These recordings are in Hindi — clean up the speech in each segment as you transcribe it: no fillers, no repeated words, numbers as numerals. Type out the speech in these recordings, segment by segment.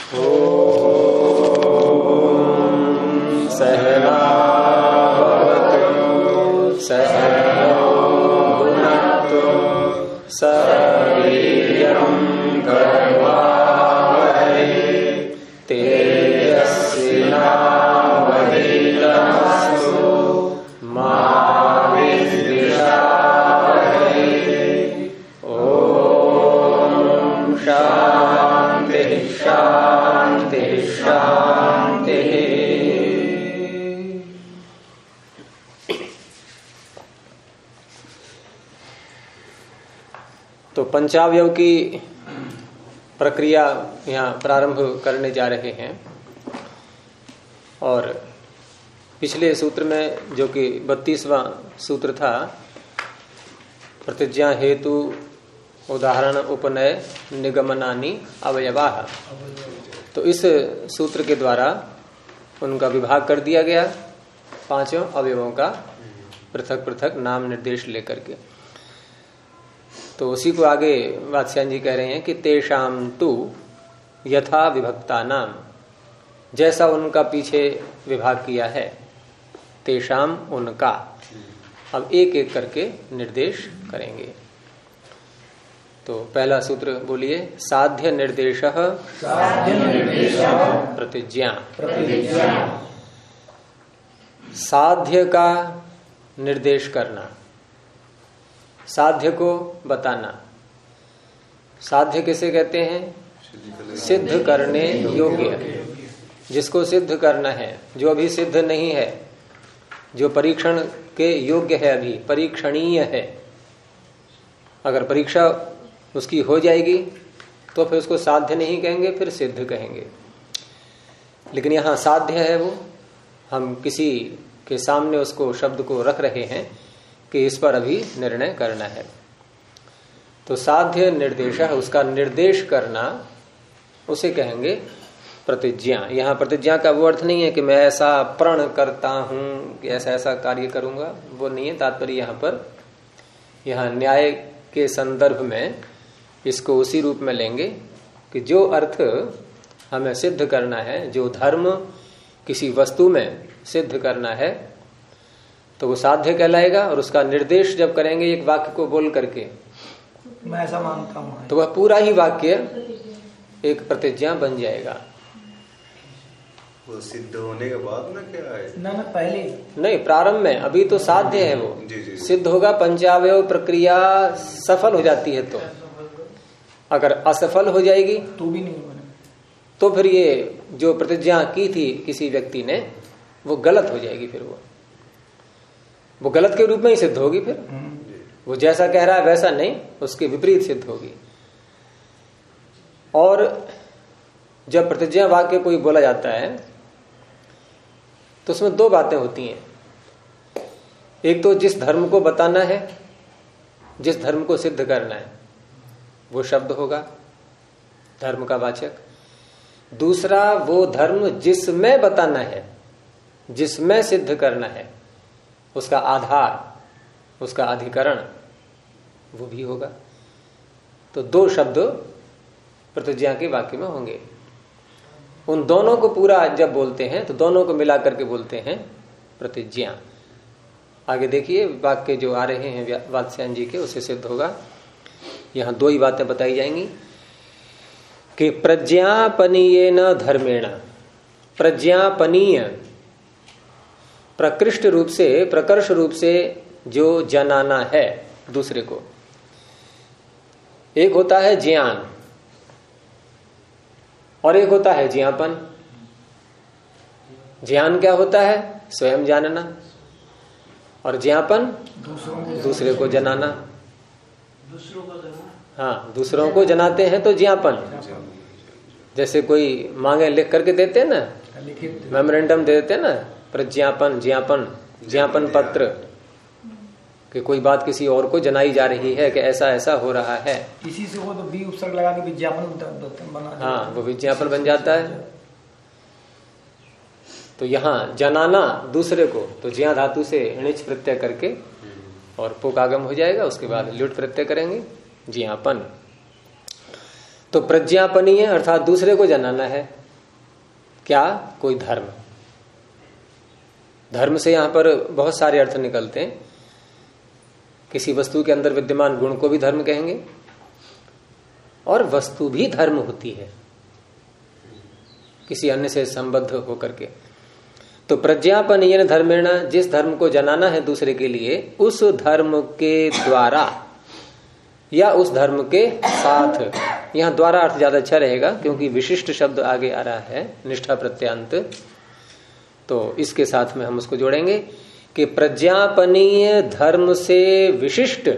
सहना भवतु सहनौ भुनक्तु सह वीर्यं करवावहै तेजस्विनावधीतमस्तु मा विद्विषावहै। ओम शांति शांति शांति। तो पंचावयव की प्रक्रिया यहाँ प्रारंभ करने जा रहे हैं और पिछले सूत्र में जो कि 32वां सूत्र था, प्रतिज्ञा हेतु उदाहरण उपनय निगमनानि अवयवाः, तो इस सूत्र के द्वारा उनका विभाग कर दिया गया पांचों अवयवों का पृथक पृथक नाम निर्देश लेकर के। तो उसी को आगे वात्स्यायन जी कह रहे हैं कि तेषाम तु यथा विभक्ता नाम, जैसा उनका पीछे विभाग किया है, तेषाम उनका, अब एक एक करके निर्देश करेंगे। तो पहला सूत्र बोलिए, साध्य निर्देश प्रतिज्ञा। साध्य का निर्देश करना, साध्य को बताना। साध्य किसे कहते हैं? सिद्ध करने योग्य, जिसको सिद्ध करना है, जो अभी सिद्ध नहीं है, जो परीक्षण के योग्य है, अभी परीक्षणीय है। अगर परीक्षा उसकी हो जाएगी तो फिर उसको साध्य नहीं कहेंगे, फिर सिद्ध कहेंगे। लेकिन यहाँ साध्य है, वो हम किसी के सामने उसको शब्द को रख रहे हैं कि इस पर अभी निर्णय करना है। तो साध्य निर्देश, उसका निर्देश करना, उसे कहेंगे प्रतिज्ञा। यहाँ प्रतिज्ञा का वो अर्थ नहीं है कि मैं ऐसा प्रण करता हूं कि ऐसा ऐसा कार्य करूंगा, वो नहीं है तात्पर्य। यहाँ पर, यहाँ न्याय के संदर्भ में इसको उसी रूप में लेंगे कि जो अर्थ हमें सिद्ध करना है, जो धर्म किसी वस्तु में सिद्ध करना है, तो वो साध्य कहलाएगा। और उसका निर्देश जब करेंगे एक वाक्य को बोल करके, मैं ऐसा मानता हूं, तो वह पूरा ही वाक्य एक प्रतिज्ञा बन जाएगा। वो सिद्ध होने के बाद ना क्या है? ना पहले नहीं, प्रारंभ में, अभी तो साध्य है वो। जी। सिद्ध होगा पंचावयव प्रक्रिया सफल हो जाती है, तो अगर असफल हो जाएगी तो भी नहीं बने, तो फिर ये जो प्रतिज्ञा की थी किसी व्यक्ति ने, वो गलत हो जाएगी। फिर वो गलत के रूप में ही सिद्ध होगी। फिर वो जैसा कह रहा है वैसा नहीं, उसके विपरीत सिद्ध होगी। और जब प्रतिज्ञा वाक्य कोई बोला जाता है तो उसमें दो बातें होती हैं। एक तो जिस धर्म को बताना है, जिस धर्म को सिद्ध करना है, वो शब्द होगा धर्म का वाचक। दूसरा, वो धर्म जिसमें बताना है, जिसमें सिद्ध करना है, उसका आधार, उसका अधिकरण, वो भी होगा। तो दो शब्द प्रतिज्ञा के वाक्य में होंगे। उन दोनों को पूरा जब बोलते हैं तो दोनों को मिला करके बोलते हैं प्रतिज्ञा। आगे देखिए वाक्य जो आ रहे हैं वात्स्यायन जी के, उससे सिद्ध होगा। यहां दो ही बातें बताई जाएंगी कि प्रज्ञापनीय न धर्मेण, प्रज्ञापनीय प्रकृष्ट रूप से, प्रकर्ष रूप से जो जनाना है दूसरे को। एक होता है ज्ञान और एक होता है ज्ञापन। ज्ञान क्या होता है? स्वयं जानना। और ज्ञापन दूसरे को जनाना। हाँ, दूसरों को जनाते हैं तो ज्ञापन। जैसे कोई मांगे लिख करके देते हैं ना, मेमोरेंडम दे देते हैं ना, प्रज्ञापन, ज्ञापन, ज्ञापन पत्र, कि कोई बात किसी और को जनाई जा रही है कि ऐसा ऐसा हो रहा है। इसी से वो तो बी उपसर्ग लगा के विज्ञापन बना, हाँ, वो विज्ञापन बन जाता है। तो यहाँ जनाना दूसरे को, तो ज्ञा धातु से णिच प्रत्यय करके और पुकागम हो जाएगा, उसके बाद ल्युट प्रत्यय करेंगे, ज्ञापन। तो प्रज्ञापनीय अर्थात दूसरे को जनाना है, क्या? कोई धर्म। धर्म से यहां पर बहुत सारे अर्थ निकलते हैं। किसी वस्तु के अंदर विद्यमान गुण को भी धर्म कहेंगे, और वस्तु भी धर्म होती है किसी अन्य से संबद्ध होकर के। तो प्रज्ञापनीयन धर्मेण, जिस धर्म को जनाना है दूसरे के लिए, उस धर्म के द्वारा या उस धर्म के साथ। यहां द्वारा अर्थ ज्यादा अच्छा रहेगा क्योंकि विशिष्ट शब्द आगे आ रहा है, निष्ठा प्रत्यांत, तो इसके साथ में हम उसको जोड़ेंगे कि प्रज्ञापनीय धर्म से विशिष्ट,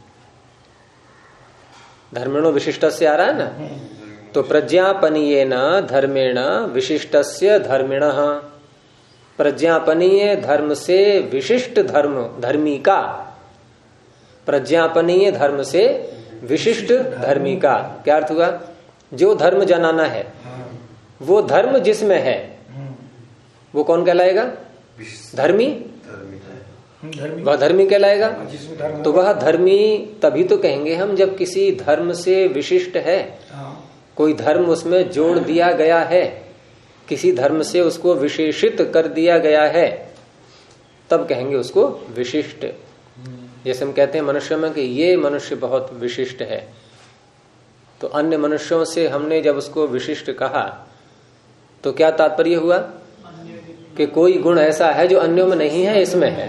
धर्मेणो विशिष्ट से आ रहा है ना, तो प्रज्ञापनीय न धर्मेण विशिष्टस्य धर्मिणः, प्रज्ञापनीय धर्म से विशिष्ट धर्म, धर्मी का, प्रज्ञापनीय धर्म से विशिष्ट धर्मी का क्या अर्थ हुआ? जो धर्म जनाना है वो धर्म जिसमें है वो कौन कहलाएगा? धर्मी। वह धर्मी कहलाएगा। तो वह धर्मी तभी तो कहेंगे हम जब किसी धर्म से विशिष्ट है, कोई धर्म उसमें जोड़ दिया गया है, किसी धर्म से उसको विशेषित कर दिया गया है, तब कहेंगे उसको विशिष्ट। जैसे हम कहते हैं मनुष्य में कि ये मनुष्य बहुत विशिष्ट है, तो अन्य मनुष्यों से हमने जब उसको विशिष्ट कहा तो क्या तात्पर्य हुआ? कि कोई गुण ऐसा है जो अन्यों में नहीं है, इसमें है,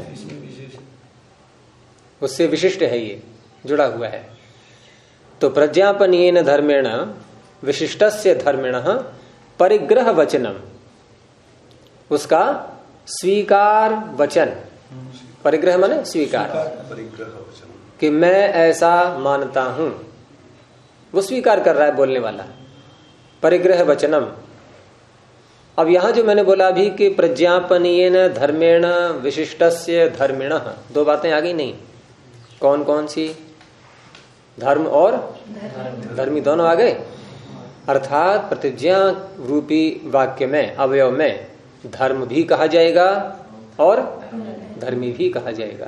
उससे विशिष्ट है, ये जुड़ा हुआ है। तो प्रज्ञापनीयेन धर्मेण विशिष्टस्य धर्मिणः परिग्रह वचनम, उसका स्वीकार वचन, परिग्रह माने स्वीकार, कि मैं ऐसा मानता हूं, वो स्वीकार कर रहा है बोलने वाला, परिग्रह वचनम। अब यहां जो मैंने बोला अभी कि प्रज्ञापनीयेन धर्मेण विशिष्टस्य धर्मिणः, दो बातें आ गई नहीं? कौन कौन सी? धर्म और धर्मी दोनों आ गए। अर्थात प्रतिज्ञा रूपी वाक्य में, अवयव में धर्म भी कहा जाएगा और धर्मी भी कहा जाएगा।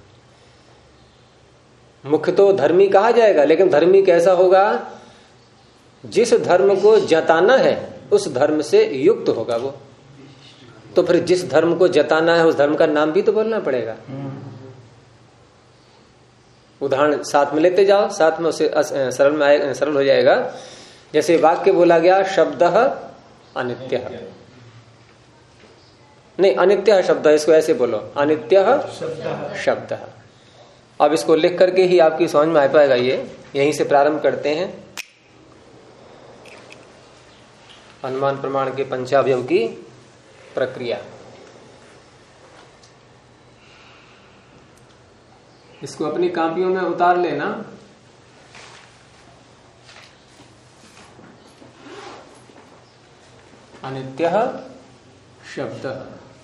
मुख्य तो धर्मी कहा जाएगा, लेकिन धर्मी कैसा होगा? जिस धर्म को जताना है उस धर्म से युक्त होगा वो। तो फिर जिस धर्म को जताना है उस धर्म का नाम भी तो बोलना पड़ेगा। उदाहरण साथ में लेते जाओ, साथ में उसे सरल हो जाएगा। जैसे वाक्य बोला गया शब्दः अनित्यः, नहीं अनित्यः शब्द, इसको ऐसे बोलो अनित्यः शब्दः। अब इसको लिख करके ही आपकी समझ में आ पाएगा। ये यहीं से प्रारंभ करते हैं अनुमान प्रमाण के पंचावयव की प्रक्रिया। इसको अपनी कॉपियों में उतार लेना। अनित्यः शब्दः,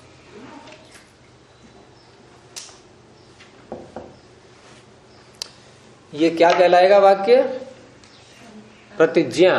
ये क्या कहलाएगा वाक्य? प्रतिज्ञा।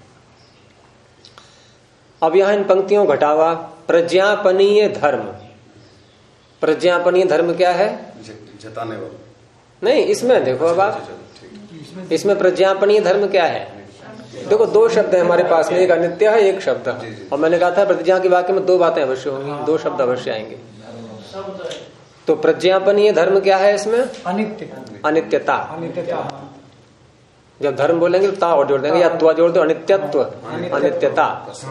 अब यहां इन पंक्तियों घटावा। प्रज्ञापनीय धर्म, प्रज्ञापनीय धर्म क्या है? जताने वाला नहीं, इसमें देखो अब आप, इसमें प्रज्ञापनीय धर्म क्या है? देखो दो शब्द है हमारे पास में, एक अनित्य है एक शब्द है। और मैंने कहा था प्रतिज्ञा के वाक्य में दो बातें अवश्य होंगी, दो शब्द अवश्य आएंगे। तो प्रज्ञापनीय धर्म क्या है इसमें? अनित्य, अनित्यता। अनित्यता। जब धर्म बोलेंगे तो ता और जोड़ देंगे, या त्वा जोड़ दो, अनित्यत्व, अनित्यता।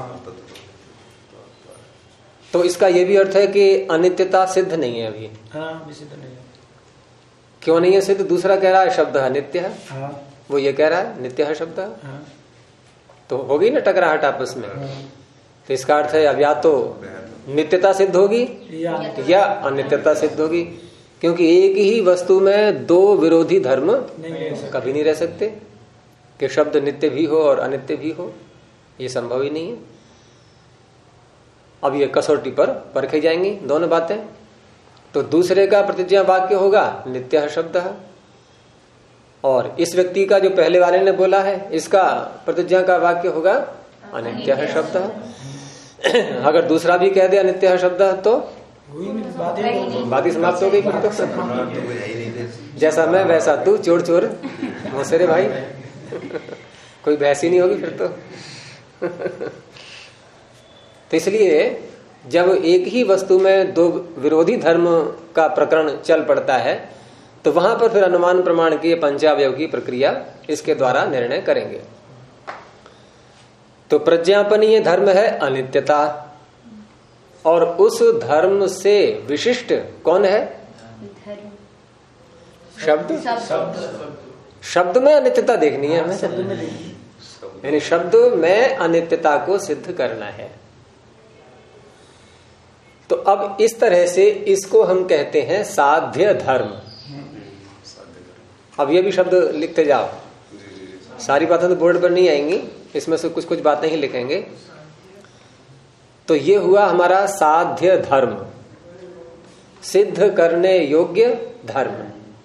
तो इसका यह भी अर्थ है कि अनित्यता सिद्ध नहीं है अभी। सिद्ध नहीं है। क्यों नहीं है सिद्ध? दूसरा कह रहा है शब्द है नित्य है, वो ये कह रहा है नित्य है शब्द, तो हो गई ना टकराहट आपस में। तो इसका अर्थ है अब या तो नित्यता सिद्ध होगी या अनित्यता सिद्ध होगी, क्योंकि एक ही वस्तु में दो विरोधी धर्म कभी नहीं रह सकते कि शब्द नित्य भी हो और अनित्य भी हो, ये संभव ही नहीं है। अब ये कसौटी पर परखे जाएंगी दोनों बातें। तो दूसरे का प्रतिज्ञा वाक्य होगा नित्य शब्द है, और इस व्यक्ति का जो पहले वाले ने बोला है इसका प्रतिज्ञा का वाक्य होगा अनित्य शब्द है। अगर दूसरा भी कह दे अनित्य शब्द तो बात ही समाप्त हो गई। फिर तो जैसा मैं वैसा तू, चोर चोर मोसेरे भाई, कोई बहस ही नहीं होगी फिर तो। तो इसलिए जब एक ही वस्तु में दो विरोधी धर्म का प्रकरण चल पड़ता है तो वहां पर फिर अनुमान प्रमाण की पंचावयव की प्रक्रिया इसके द्वारा निर्णय करेंगे। तो प्रज्ञापनीय धर्म है अनित्यता, और उस धर्म से विशिष्ट कौन है? शब्द। शब्द में अनित्यता देखनी है हमें, यानी शब्द में अनित्यता को सिद्ध करना है। तो अब इस तरह से इसको हम कहते हैं साध्य धर्म। अब ये भी शब्द लिखते जाओ, सारी बातें तो बोर्ड पर नहीं आएंगी, इसमें से कुछ कुछ बातें ही लिखेंगे। तो ये हुआ हमारा साध्य धर्म, सिद्ध करने योग्य धर्म।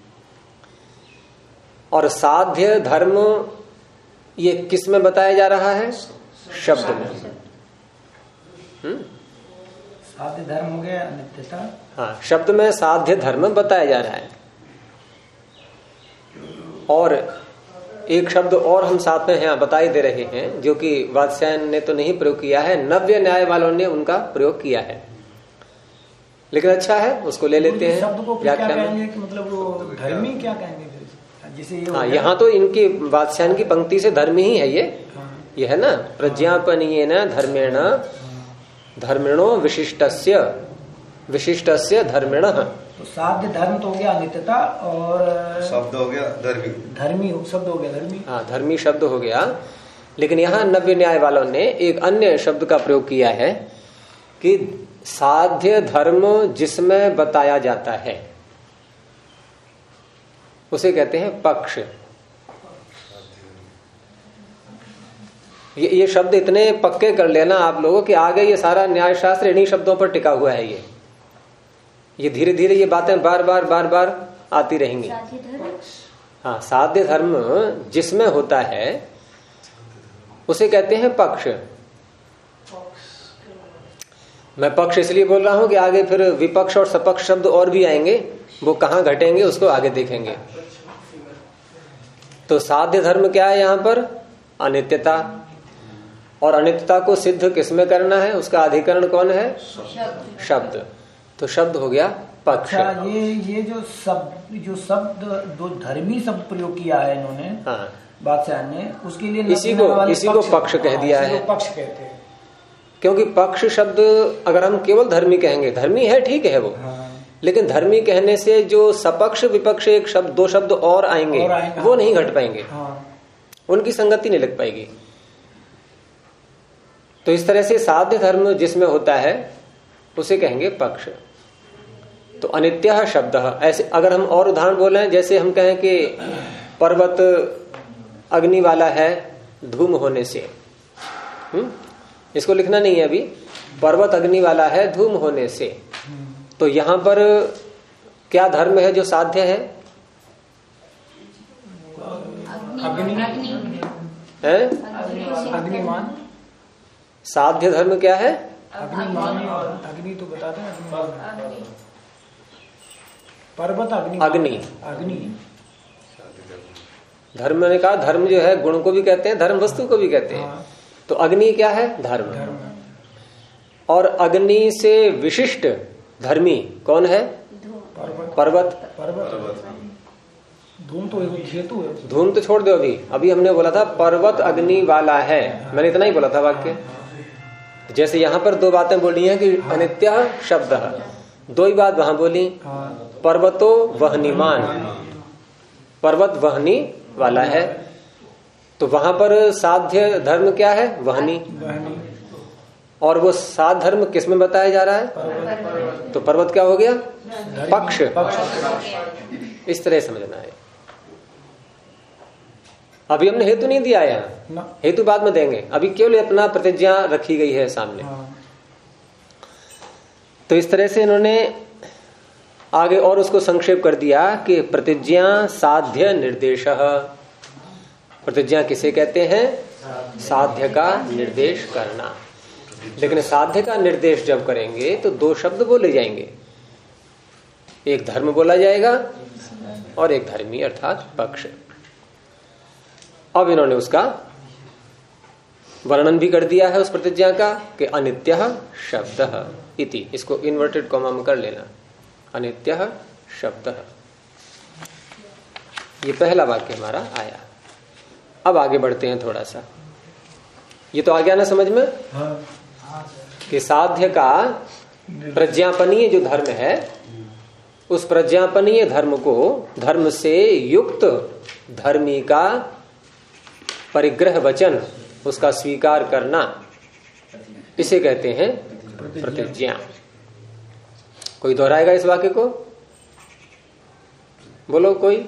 और साध्य धर्म ये किस में बताया जा रहा है? शब्द में। साध्य धर्म हो गया अनित्यता। हाँ, शब्द में साध्य धर्म बताया जा रहा है। और एक शब्द और हम साथ में यहाँ बताई दे रहे हैं, जो कि वात्स्यायन ने तो नहीं प्रयोग किया है, नव्य न्याय वालों ने उनका प्रयोग किया है, लेकिन अच्छा है, उसको ले लेते हैं। शब्द को क्या कहेंगे कि मतलब वो धर्मी क्या कहेंगे जैसे ये? हाँ, यहाँ तो इनकी वात्स्यायन की पंक्ति से धर्मी ही है ये। ये है ना, प्रज्ञापनीयेन धर्मेण धर्मिणो विशिष्टस्य विशिष्टस्य धर्मिणः। तो साध्य धर्म तो हो गया अनित्यता, और शब्द हो गया धर्मी। धर्मी शब्द हो गया धर्मी। हाँ, धर्मी शब्द हो गया। लेकिन यहाँ नव्य न्याय वालों ने एक अन्य शब्द का प्रयोग किया है कि साध्य धर्म जिसमें बताया जाता है उसे कहते हैं पक्ष। ये शब्द इतने पक्के कर लेना आप लोगों कि आगे ये सारा न्याय शास्त्र इन्हीं शब्दों पर टिका हुआ है। ये धीरे धीरे ये बातें बार बार आती रहेंगी। हाँ, साध्य धर्म जिसमें होता है उसे कहते हैं पक्ष। मैं पक्ष इसलिए बोल रहा हूं कि आगे फिर विपक्ष और सपक्ष शब्द और भी आएंगे, वो कहां घटेंगे उसको आगे देखेंगे। तो साध्य धर्म क्या है यहाँ पर? अनित्यता। और अनित्यता को सिद्ध किसमें करना है? उसका अधिकरण कौन है? शब्द। तो शब्द हो गया पक्ष। अच्छा, ये जो शब्द दो धर्मी शब्द प्रयोग किया है इन्होंने, हाँ, बादशाह ने, उसके लिए इसी को पक्ष कह दिया है। पक्ष कहते हैं, क्योंकि पक्ष शब्द अगर हम केवल धर्मी कहेंगे, धर्मी है ठीक है वो, हाँ, लेकिन धर्मी कहने से जो सपक्ष विपक्ष एक शब्द दो शब्द और आएंगे वो नहीं घट पाएंगे, हाँ, उनकी संगति नहीं लग पाएगी। तो इस तरह से साध्य धर्म जिसमें होता है उसे कहेंगे पक्ष। तो अनित्य शब्द, ऐसे अगर हम और उदाहरण बोलें, जैसे हम कहें कि पर्वत अग्नि वाला है धूम होने से, इसको लिखना नहीं है अभी, पर्वत अग्नि वाला है धूम होने से, तो यहां पर क्या धर्म है जो साध्य है? अग्निमान। साध्य धर्म क्या है? अग्निमान। अग्नि तो बताते हैं, पर्वत अग्नि। अग्नि धर्म ने कहा, धर्म जो है गुण को भी कहते हैं, धर्म वस्तु को भी कहते हैं। हाँ। तो अग्नि क्या है? धर्म। और अग्नि से विशिष्ट धर्मी कौन है? पर्वत। धूम तो हेतु है। धूम तो छोड़ दो, अभी हमने बोला था पर्वत अग्नि वाला है, मैंने इतना ही बोला था वाक्य। जैसे यहां पर दो बातें बोली हैं कि अनित्य शब्द, दो ही बात वहां बोली, पर्वतो वहनीमान, पर्वत वहनी वाला है। तो वहां पर साध्य धर्म क्या है? वहनी। और वो साध्य धर्म किस में बताया जा रहा है? तो पर्वत क्या हो गया? पक्ष। इस तरह समझना है। अभी हमने हेतु नहीं दिया है, हेतु बाद में देंगे, अभी केवल अपना प्रतिज्ञा रखी गई है सामने। तो इस तरह से इन्होंने आगे और उसको संक्षेप कर दिया कि प्रतिज्ञा साध्य निर्देश। प्रतिज्ञा किसे कहते हैं? साध्य का निर्देश करना। लेकिन साध्य का निर्देश जब करेंगे तो दो शब्द बोले जाएंगे, एक धर्म बोला जाएगा और एक धर्मी अर्थात पक्ष। अब इन्होंने उसका वर्णन भी कर दिया है उस प्रतिज्ञा का कि अनित्यः शब्दः इति, इसको इन्वर्टेड कॉमा में कर लेना, अनित्यः शब्दः। ये पहला वाक्य हमारा आया। अब आगे बढ़ते हैं थोड़ा सा। ये तो आ गया ना समझ में? कि साध्य का प्रज्ञापनीय जो धर्म है, उस प्रज्ञापनीय धर्म को धर्म से युक्त धर्मी का परिग्रह वचन, उसका स्वीकार करना, इसे कहते हैं प्रतिज्ञा। कोई दोहराएगा इस वाक्य को? बोलो कोई।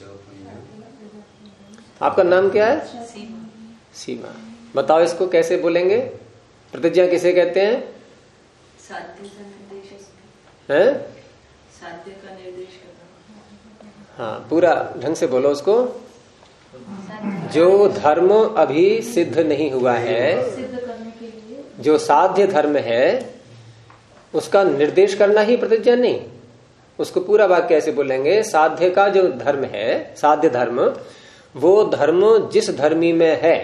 आपका नाम क्या है? सीमा। बताओ इसको कैसे बोलेंगे? प्रतिज्ञा किसे कहते हैं? साध्य का निर्देश हैं? साध्य का निर्देश करना। हाँ, पूरा ढंग से बोलो उसको। जो धर्म अभी सिद्ध नहीं हुआ है, सिद्ध करने के लिए जो साध्य धर्म है, उसका निर्देश करना ही प्रतिज्ञा नहीं। उसको पूरा वाक्य कैसे बोलेंगे? साध्य का जो धर्म है, साध्य धर्म, वो धर्म जिस धर्मी में है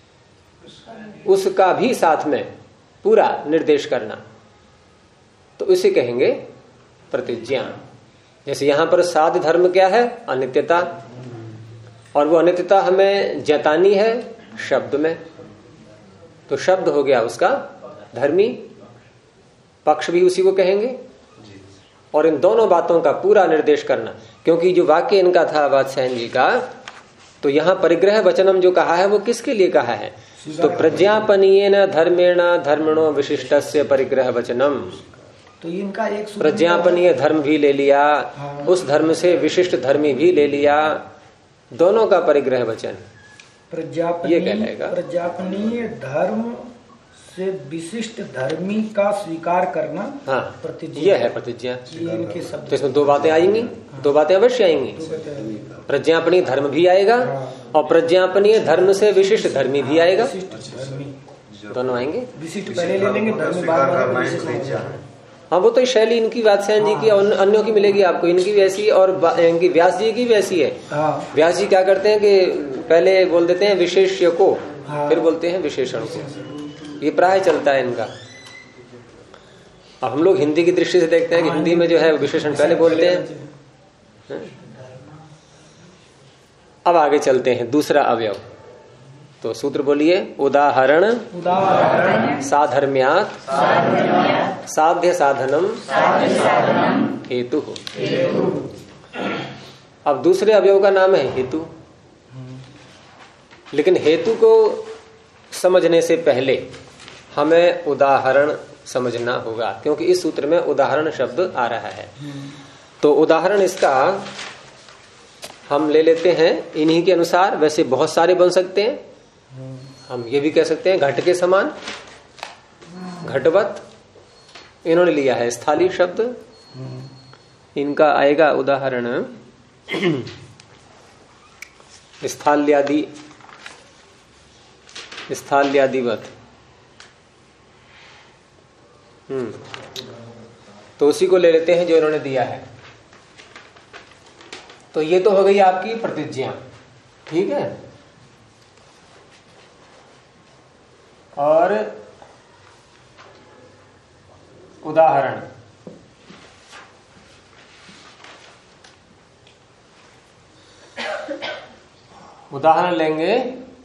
उसका भी साथ में पूरा निर्देश करना, तो इसे कहेंगे प्रतिज्ञा। जैसे यहां पर साध्य धर्म क्या है? अनित्यता, और वो अनित्यता हमें जतानी है शब्द में, तो शब्द हो गया उसका धर्मी पक्ष, भी उसी को कहेंगे। और इन दोनों बातों का पूरा निर्देश करना, क्योंकि जो वाक्य इनका था वात्स्यायन जी का, तो यहां परिग्रह वचनम जो कहा है वो किसके लिए कहा है? तो प्रज्ञापनीयेन धर्मेण धर्मणो विशिष्टस्य परिग्रह वचनम। तो इनका एक प्रज्ञापनीय धर्म भी ले लिया, उस धर्म से विशिष्ट धर्मी भी ले लिया, दोनों का परिग्रह वचन ये कहलाएगा। प्रज्ञापनीय धर्म से विशिष्ट धर्मी का स्वीकार करना, हाँ, प्रतिज्ञा। यह है प्रतिज्ञा। इनके शब्द। तो इसमें दो बातें आएंगी, दो बातें अवश्य आएंगी। प्रज्ञापनीय धर्म भी आएगा और प्रज्ञापनीय धर्म से विशिष्ट धर्मी भी आएगा, दोनों आएंगे। विशिष्ट पहले ले लेंगे, धर्मी बाद। हाँ, वो तो शैली इनकी वात्स्यायन जी की और अन्यों की मिलेगी आपको, इनकी भी ऐसी और इनकी व्यास जी की भी ऐसी है। व्यास जी क्या करते हैं कि पहले बोल देते हैं विशेष्य को, फिर बोलते हैं विशेषण को। ये प्राय चलता है इनका। अब हम लोग हिंदी की दृष्टि से देखते हैं कि हिंदी में जो है विशेषण पहले बोलते हैं। अब आगे चलते हैं दूसरा अवयव। तो सूत्र बोलिए। उदाहरण साधर्म्यात् साध्य साधनम हेतु। अब दूसरे अवयव का नाम है हेतु। लेकिन हेतु को समझने से पहले हमें उदाहरण समझना होगा, क्योंकि इस सूत्र में उदाहरण शब्द आ रहा है। तो उदाहरण इसका हम ले लेते हैं इन्हीं के अनुसार। वैसे बहुत सारे बन सकते हैं, हम ये भी कह सकते हैं घट के समान, घटवत। इन्होंने लिया है स्थाली शब्द, इनका आएगा उदाहरण स्थाल्यादि, स्थाल्यादिवत। तो उसी को ले लेते हैं जो इन्होंने दिया है। तो ये तो हो गई आपकी प्रतिज्ञा, ठीक है। और उदाहरण, उदाहरण लेंगे।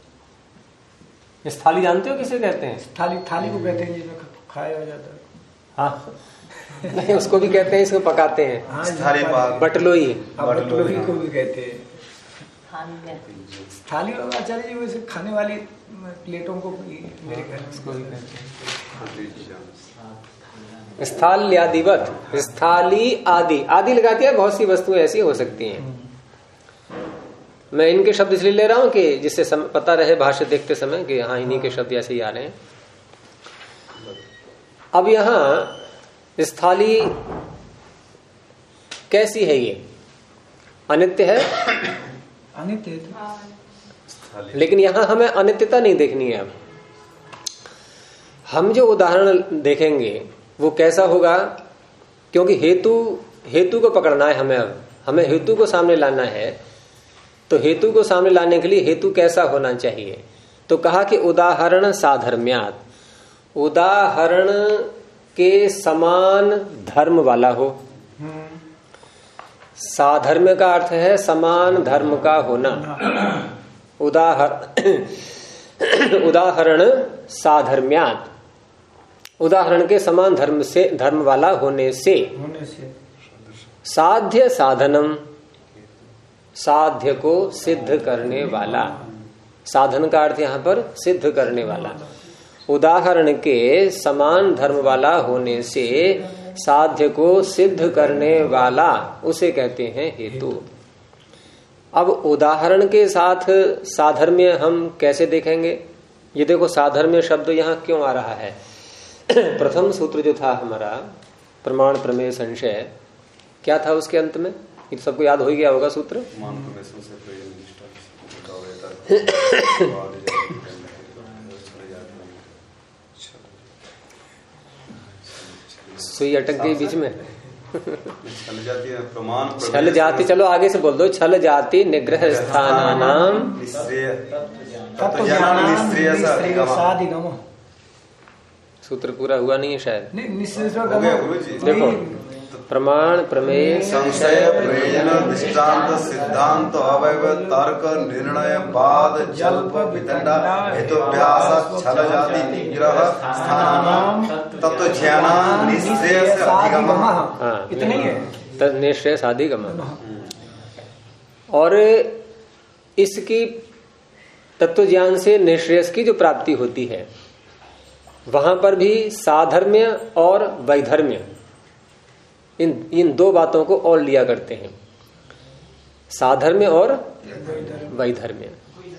थाली जानते हो किसे कहते हैं? थाली, थाली को कहते हैं जिसमें खाया जाता है। हाँ, नहीं, उसको भी कहते हैं, इसको पकाते हैं। हाँ, बटलोई, बटलोई को भी कहते हैं। थाली आचार्य जी वैसे खाने वाली प्लेटों को मेरे घर उसको भी कहते हैं। स्थाल्यादिवत, स्थाली आदि, आदि लगा दिया। बहुत सी वस्तुएं ऐसी हो सकती हैं। मैं इनके शब्द इसलिए ले रहा हूं कि जिससे पता रहे भाष्य देखते समय कि हाँ, इन्हीं के शब्द ऐसे ही आ रहे हैं। अब यहां स्थाली कैसी है? ये अनित्य है, अनित्य है। लेकिन यहां हमें अनित्यता नहीं देखनी है। अब हम जो उदाहरण देखेंगे वो कैसा होगा, क्योंकि हेतु को पकड़ना है हमें। अब हमें हेतु को सामने लाना है, तो हेतु को सामने लाने के लिए हेतु कैसा होना चाहिए? तो कहा कि उदाहरण साधर्म्यात, उदाहरण के समान धर्म वाला हो। साधर्म्य का अर्थ है समान धर्म का होना। उदाहरण साधर्म्यात, उदाहरण के समान धर्म वाला होने से साध्य साधनम, साध्य को सिद्ध करने वाला। साधन का अर्थ यहां पर सिद्ध करने वाला। उदाहरण के समान धर्म वाला होने से साध्य को सिद्ध करने वाला उसे कहते हैं हेतु। अब उदाहरण के साथ साधर्म्य हम कैसे देखेंगे? ये देखो साधर्म्य शब्द यहां क्यों आ रहा है। प्रथम सूत्र जो था हमारा प्रमाण प्रमेय संशय, क्या था उसके अंत में? ये सबको याद हो गया होगा सूत्र। सुई अटक गई बीच में। छल जाती है प्रमाण, छल जाति, चलो आगे से बोल दो। छल जाति निग्रह स्थानानाम सूत्र पूरा हुआ नहीं है शायद। देखो प्रमाण प्रमेय संशय प्रयोजन दृष्टांत सिद्धांत अवयव तर्क निर्णय बाद जल्प वितंडा हेतुभ्यास छल जाति निग्रह स्थानानाम तत्व ज्ञान निश्चय अधिगम। इतने ही है निश्चय अधिगम। और इसकी तत्व ज्ञान से निश्रेयस की जो प्राप्ति होती है, वहां पर भी साधर्म्य और वैधर्म्य इन दो बातों को और लिया करते हैं, साधर्म्य और वैधर्म्य।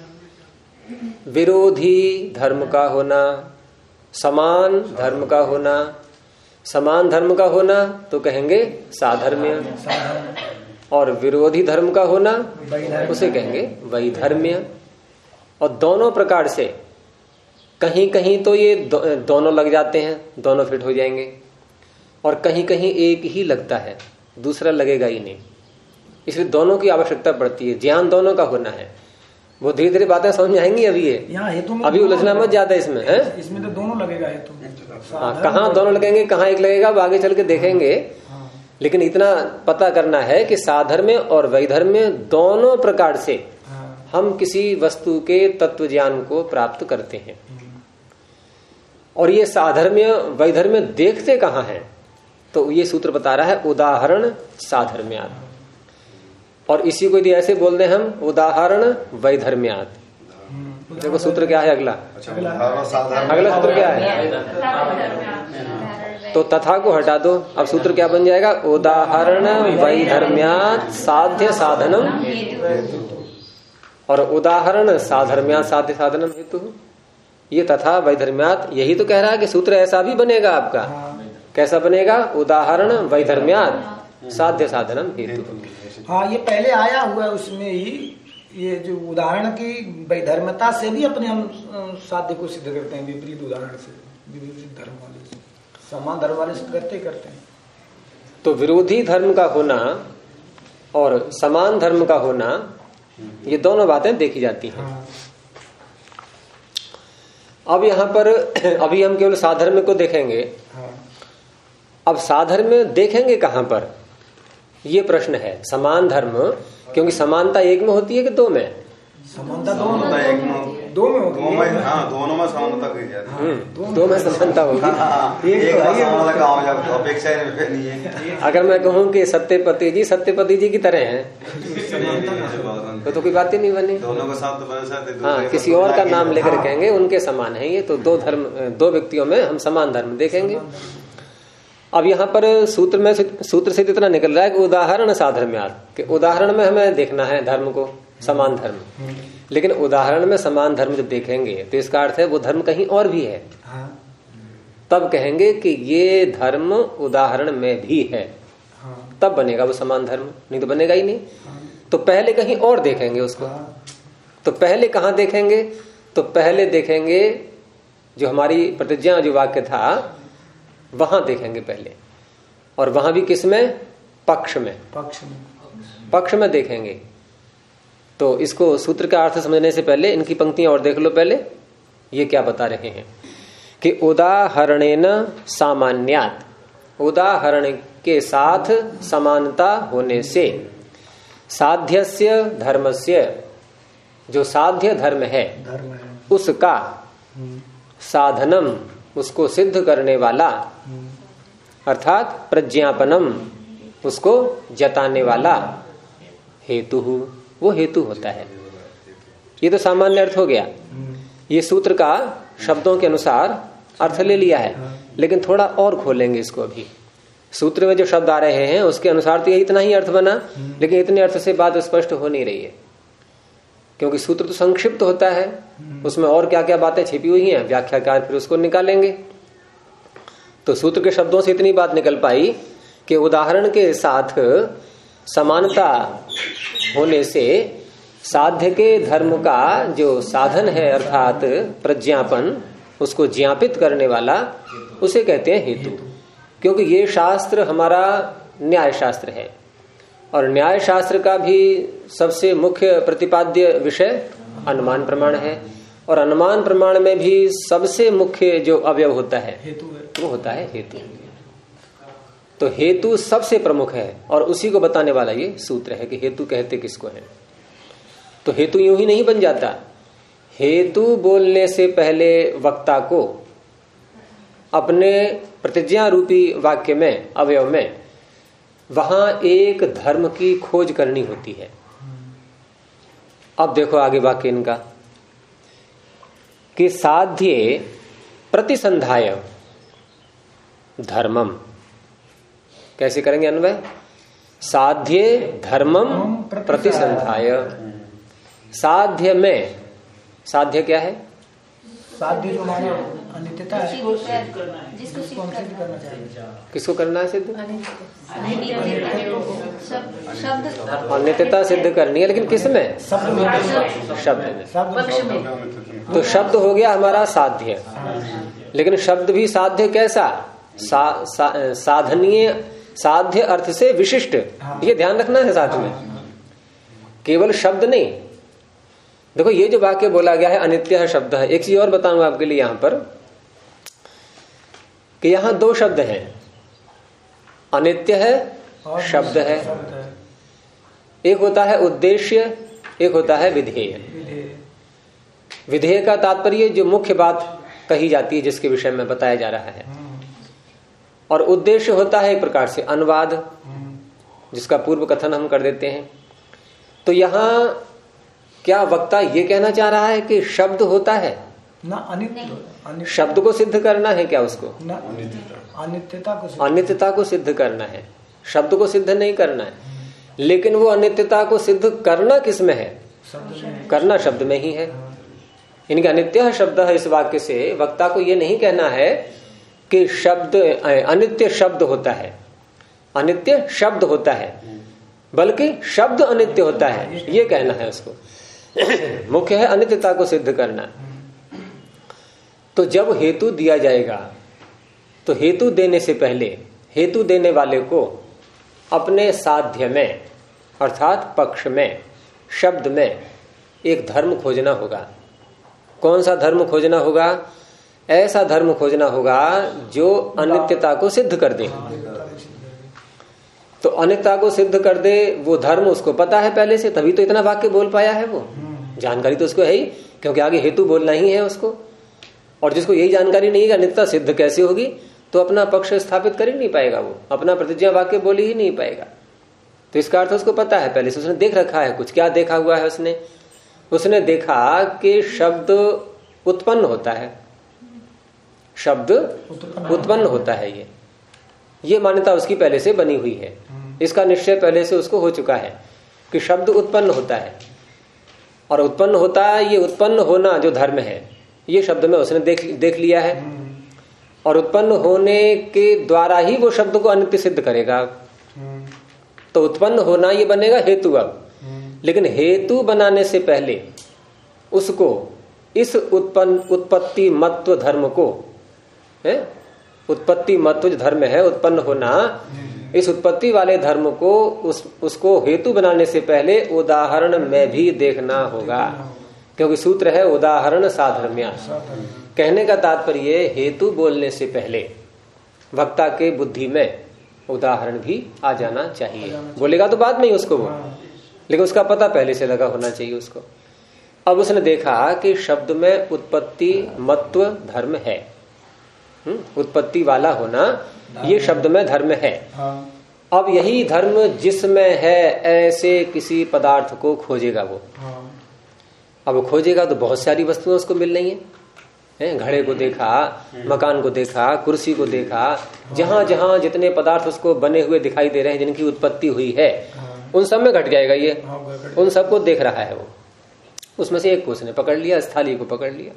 विरोधी धर्म का होना, समान धर्म का होना, समान धर्म का होना तो कहेंगे साधर्म्य, और विरोधी धर्म का होना उसे कहेंगे वैधर्म्य। और दोनों प्रकार से कहीं कहीं तो ये दोनों लग जाते हैं, दोनों फिट हो जाएंगे, और कहीं कहीं एक ही लगता है, दूसरा लगेगा ही नहीं। इसलिए दोनों की आवश्यकता पड़ती है, ज्ञान दोनों का होना है। वो धीरे धीरे बातें समझ में आएंगी। अभी ये यहाँ हेतु में अभी उलझना मत ज्यादा इसमें है। इसमें तो दोनों लगेगा हेतु। हाँ, कहाँ दोनों लगेंगे, कहाँ एक लगेगा, वो आगे चल के देखेंगे। लेकिन इतना पता करना है कि साधर्म्य और वैधर्म्य दोनों प्रकार से हम किसी वस्तु के तत्व ज्ञान को प्राप्त करते हैं। और ये साधर्म्य वैधर्म्य देखते कहाँ हैं? तो ये सूत्र बता रहा है उदाहरण साधर्म्यात। और इसी को यदि ऐसे बोल दें हम, उदाहरण वैधर्म्यात। देखो सूत्र क्या है अगला? अगला सूत्र क्या है? तो तथा को हटा दो, अब सूत्र क्या बन जाएगा? उदाहरण वैधर्म्यात साध्य साधनम, और उदाहरण साधर्म्यात साध्य साधनम हेतु। ये तथा वैधर्म्यात, यही तो कह रहा है कि सूत्र ऐसा भी बनेगा आपका। कैसा बनेगा? उदाहरण वैधर्म्यात साध्य साधनम हेतु। हाँ, ये पहले आया हुआ है उसमें ही। ये जो उदाहरण की वैधर्मता से भी अपने हम साध्य को सिद्ध करते हैं, विपरीत उदाहरण से, विपरीत धर्म वाले से, समान धर्म वाले से करते हैं। तो विरोधी धर्म का होना और समान धर्म का होना, ये दोनों बातें देखी जाती हैं। अब यहाँ पर अभी हम केवल साधर्म्य को देखेंगे। अब साधर्म्य देखेंगे कहाँ पर, ये प्रश्न है। समान धर्म, क्योंकि समानता एक में होती है कि दो में? समानता दो में होती है। दोनों में समानता की जाती है। दो में समानता होगी। अपेक्षा नहीं है। अगर मैं कहूँ कि सत्यपति जी की तरह हैं, तो कोई बात ही नहीं बनी। दोनों के साथ तो बने साथ। हाँ, किसी और का नाम लेकर कहेंगे उनके समान है ये, तो दो व्यक्तियों में हम समान धर्म देखेंगे। अब यहाँ पर सूत्र से इतना निकल रहा है कि उदाहरण साधर्म्यात, कि उदाहरण में हमें देखना है धर्म को, समान धर्म। लेकिन उदाहरण में समान धर्म जब देखेंगे तो इसका अर्थ है वो धर्म कहीं और भी है। तब कहेंगे कि ये धर्म उदाहरण में भी है, तब बनेगा वो समान धर्म, नहीं तो बनेगा ही नहीं। तो पहले कहीं और देखेंगे उसको। तो पहले कहाँ देखेंगे? तो पहले देखेंगे जो हमारी प्रतिज्ञा जो वाक्य था वहां देखेंगे पहले। और वहां भी किसमें? पक्ष में। पक्ष में देखेंगे। तो इसको सूत्र का अर्थ समझने से पहले इनकी पंक्तियां और देख लो पहले। ये क्या बता रहे हैं कि उदाहरणेन सामान्यात, उदाहरण के साथ समानता होने से साध्यस्य धर्मस्य, जो साध्य धर्म है उसका साधनम, उसको सिद्ध करने वाला, अर्थात प्रज्ञापनम, उसको जताने वाला, हेतु, वो हेतु होता है। ये तो सामान्य अर्थ हो गया। ये सूत्र का शब्दों के अनुसार अर्थ ले लिया है, लेकिन थोड़ा और खोलेंगे इसको। अभी सूत्र में जो शब्द आ रहे हैं उसके अनुसार तो ये इतना ही अर्थ बना, लेकिन इतने अर्थ से बात स्पष्ट हो नहीं रही है, क्योंकि सूत्र तो संक्षिप्त होता है, उसमें और क्या क्या बातें छिपी हुई हैं, व्याख्याकार फिर उसको निकालेंगे। तो सूत्र के शब्दों से इतनी बात निकल पाई कि उदाहरण के साथ समानता होने से साध्य के धर्म का जो साधन है अर्थात प्रज्ञापन, उसको ज्ञापित करने वाला, उसे कहते हैं हेतु। क्योंकि ये शास्त्र हमारा न्याय शास्त्र है, और न्याय शास्त्र का भी सबसे मुख्य प्रतिपाद्य विषय अनुमान प्रमाण है, और अनुमान प्रमाण में भी सबसे मुख्य जो अवयव होता है वो होता है हेतु। तो हेतु सबसे प्रमुख है, और उसी को बताने वाला ये सूत्र है कि हेतु कहते किसको है। तो हेतु यूं ही नहीं बन जाता। हेतु बोलने से पहले वक्ता को अपने प्रतिज्ञा रूपी वाक्य में, अवयव में, वहां एक धर्म की खोज करनी होती है। अब देखो आगे वाक्य इनका कि साध्ये प्रतिसंधाय धर्मम। कैसे करेंगे अन्वय? साध्ये धर्मम प्रतिसंधाय। साध्य में, साध्य क्या है? साध्य जो माने अनित्यता है, जिसको हम सिद्ध करना चाहिए। किसको करना है सिद्ध? शब्द अनित्यता सिद्ध करनी है, लेकिन किस में? शब्द में, शब्द में। तो शब्द हो गया हमारा साध्य, लेकिन शब्द भी साध्य कैसा? साधनीय, साध्य अर्थ से विशिष्ट, ये ध्यान रखना है साथ में, केवल शब्द नहीं। देखो ये जो वाक्य बोला गया है अनित्य शब्द है। एक चीज और बताऊंगा आपके लिए यहां पर कि यहां दो शब्द हैं, अनित्य है, शब्द है। एक होता है उद्देश्य, एक होता है विधेय। विधेय का तात्पर्य जो मुख्य बात कही जाती है, जिसके विषय में बताया जा रहा है, और उद्देश्य होता है एक प्रकार से अनुवाद, जिसका पूर्व कथन हम कर देते हैं। तो यहां क्या वक्ता ये कहना चाह रहा है कि शब्द होता है ना अनित्य, शब्द को सिद्ध करना है क्या? उसको अनित्यता को सिद्ध करना है, शब्द को सिद्ध नहीं करना है। लेकिन वो अनित्यता को सिद्ध करना किस में है? करना शब्द में ही है। इनका अनित्य शब्द है, इस वाक्य से वक्ता को ये नहीं कहना है कि शब्द अनित्य शब्द होता है, अनित्य शब्द होता है, बल्कि शब्द अनित्य होता है, ये कहना है उसको। मुख्य है अनित्यता को सिद्ध करना। तो जब हेतु दिया जाएगा तो हेतु देने से पहले हेतु देने वाले को अपने साध्य में अर्थात पक्ष में, शब्द में एक धर्म खोजना होगा। कौन सा धर्म खोजना होगा? ऐसा धर्म खोजना होगा जो अनित्यता को सिद्ध कर दे। तो अनित्यता को सिद्ध कर दे वो धर्म उसको पता है पहले से, तभी तो इतना वाक्य बोल पाया है। वो जानकारी तो उसको है ही, क्योंकि आगे हेतु बोलना ही है उसको। और जिसको यही जानकारी नहीं है अनित्यता सिद्ध कैसे होगी, तो अपना पक्ष स्थापित कर ही नहीं पाएगा, वो अपना प्रतिज्ञा वाक्य बोल ही नहीं पाएगा। तो इसका अर्थ उसको पता है पहले से, उसने देख रखा है कुछ। क्या देखा हुआ है उसने देखा कि शब्द उत्पन्न होता है, शब्द उत्पन्न होता है। ये मान्यता उसकी पहले से बनी हुई है, इसका निश्चय पहले से उसको हो चुका है कि शब्द उत्पन्न होता है। और उत्पन्न होता है, ये उत्पन्न होना जो धर्म है, ये शब्द में उसने देख लिया है। और उत्पन्न होने के द्वारा ही वो शब्द को अनित्य सिद्ध करेगा। तो उत्पन्न होना ये बनेगा हेतु। अब लेकिन हेतु बनाने से पहले उसको इस उत्पत्ति मत्व धर्म को, उत्पत्ति मत्व जो धर्म है उत्पन्न होना, इस उत्पत्ति वाले धर्म को उसको हेतु बनाने से पहले उदाहरण में भी देखना होगा क्योंकि सूत्र है उदाहरण साधर्म्या। कहने का तात्पर्य हेतु बोलने से पहले वक्ता के बुद्धि में उदाहरण भी आ जाना चाहिए। बोलेगा तो बाद में ही उसको वो, लेकिन उसका पता पहले से लगा होना चाहिए उसको। अब उसने देखा कि शब्द में उत्पत्ति मत्व धर्म है, उत्पत्ति वाला होना ये शब्द में धर्म है। अब यही धर्म जिसमें है ऐसे किसी पदार्थ को खोजेगा वो। अब वो खोजेगा तो बहुत सारी वस्तुएं उसको मिल रही हैं। घड़े को देखा, मकान को देखा, कुर्सी को देखा, जहां जहां जितने पदार्थ उसको बने हुए दिखाई दे रहे हैं जिनकी उत्पत्ति हुई है उन सब में घट जाएगा ये, उन सबको देख रहा है वो। उसमें से एक को उसने पकड़ लिया, स्थाली को पकड़ लिया।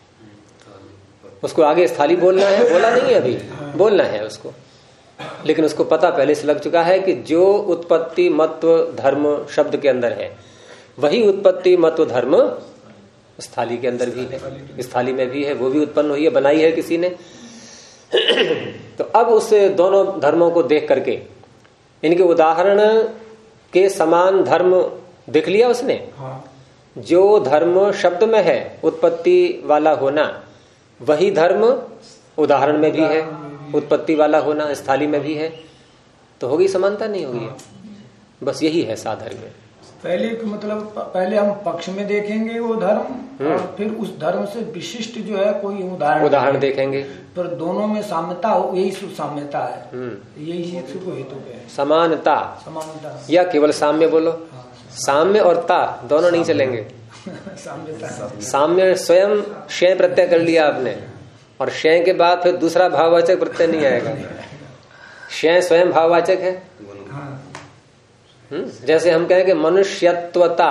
उसको आगे स्थाली बोलना है, बोला नहीं है अभी, बोलना है उसको, लेकिन उसको पता पहले से लग चुका है कि जो उत्पत्ति मत्व धर्म शब्द के अंदर है वही उत्पत्ति मत्व धर्म स्थाली के अंदर भी है, स्थाली में भी है, वो भी उत्पन्न हुई है, बनाई है किसी ने। तो अब उस दोनों धर्मों को देख करके इनके उदाहरण के समान धर्म देख लिया उसने। जो धर्म शब्द में है उत्पत्ति वाला होना वही धर्म उदाहरण में भी है, उत्पत्ति वाला होना स्थाली में भी है, तो होगी समानता नहीं होगी। बस यही है साधर्म्य। पहले मतलब पहले हम पक्ष में देखेंगे वो धर्म और फिर उस धर्म से विशिष्ट जो है कोई उदाहरण देखेंगे। पर दोनों में साम्यता हो, यही साम्यता है, यही हेतु पे है। समानता, समानता या केवल साम्य बोलो, साम्य और ता दोनों नहीं चलेंगे। साम्य स्वयं शय प्रत्यय कर लिया आपने और शय के बाद फिर दूसरा भाववाचक प्रत्यय नहीं आएगा। शय स्वयं भाववाचक है। जैसे हम कहें कि मनुष्यत्वता,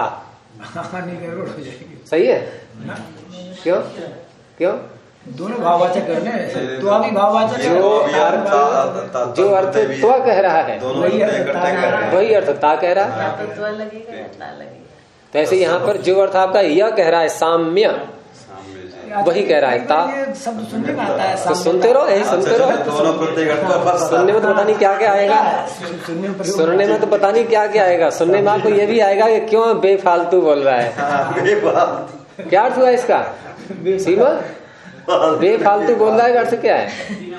सही है? क्यों क्यों? दोनों भाववाचक करने, तो अभी भाववाचक जो अर्थ त्व कह रहा है वही अर्थ ता कह रहा है। तो ऐसे यहाँ पर जो अर्थ आपका यह कह रहा है साम्य, वही कह रहा है ता। शब्द सुनने में आता है, तो सुनते रहो, यही सुनते रहो। सुनने में तो पता नहीं क्या क्या आएगा, सुनने में तो पता नहीं क्या क्या आएगा। सुनने में आपको ये भी आएगा कि क्यों बेफालतू बोल रहा है। क्या अर्थ हुआ इसका सीमा? बेफालतू बोल रहा है, अर्थ क्या है?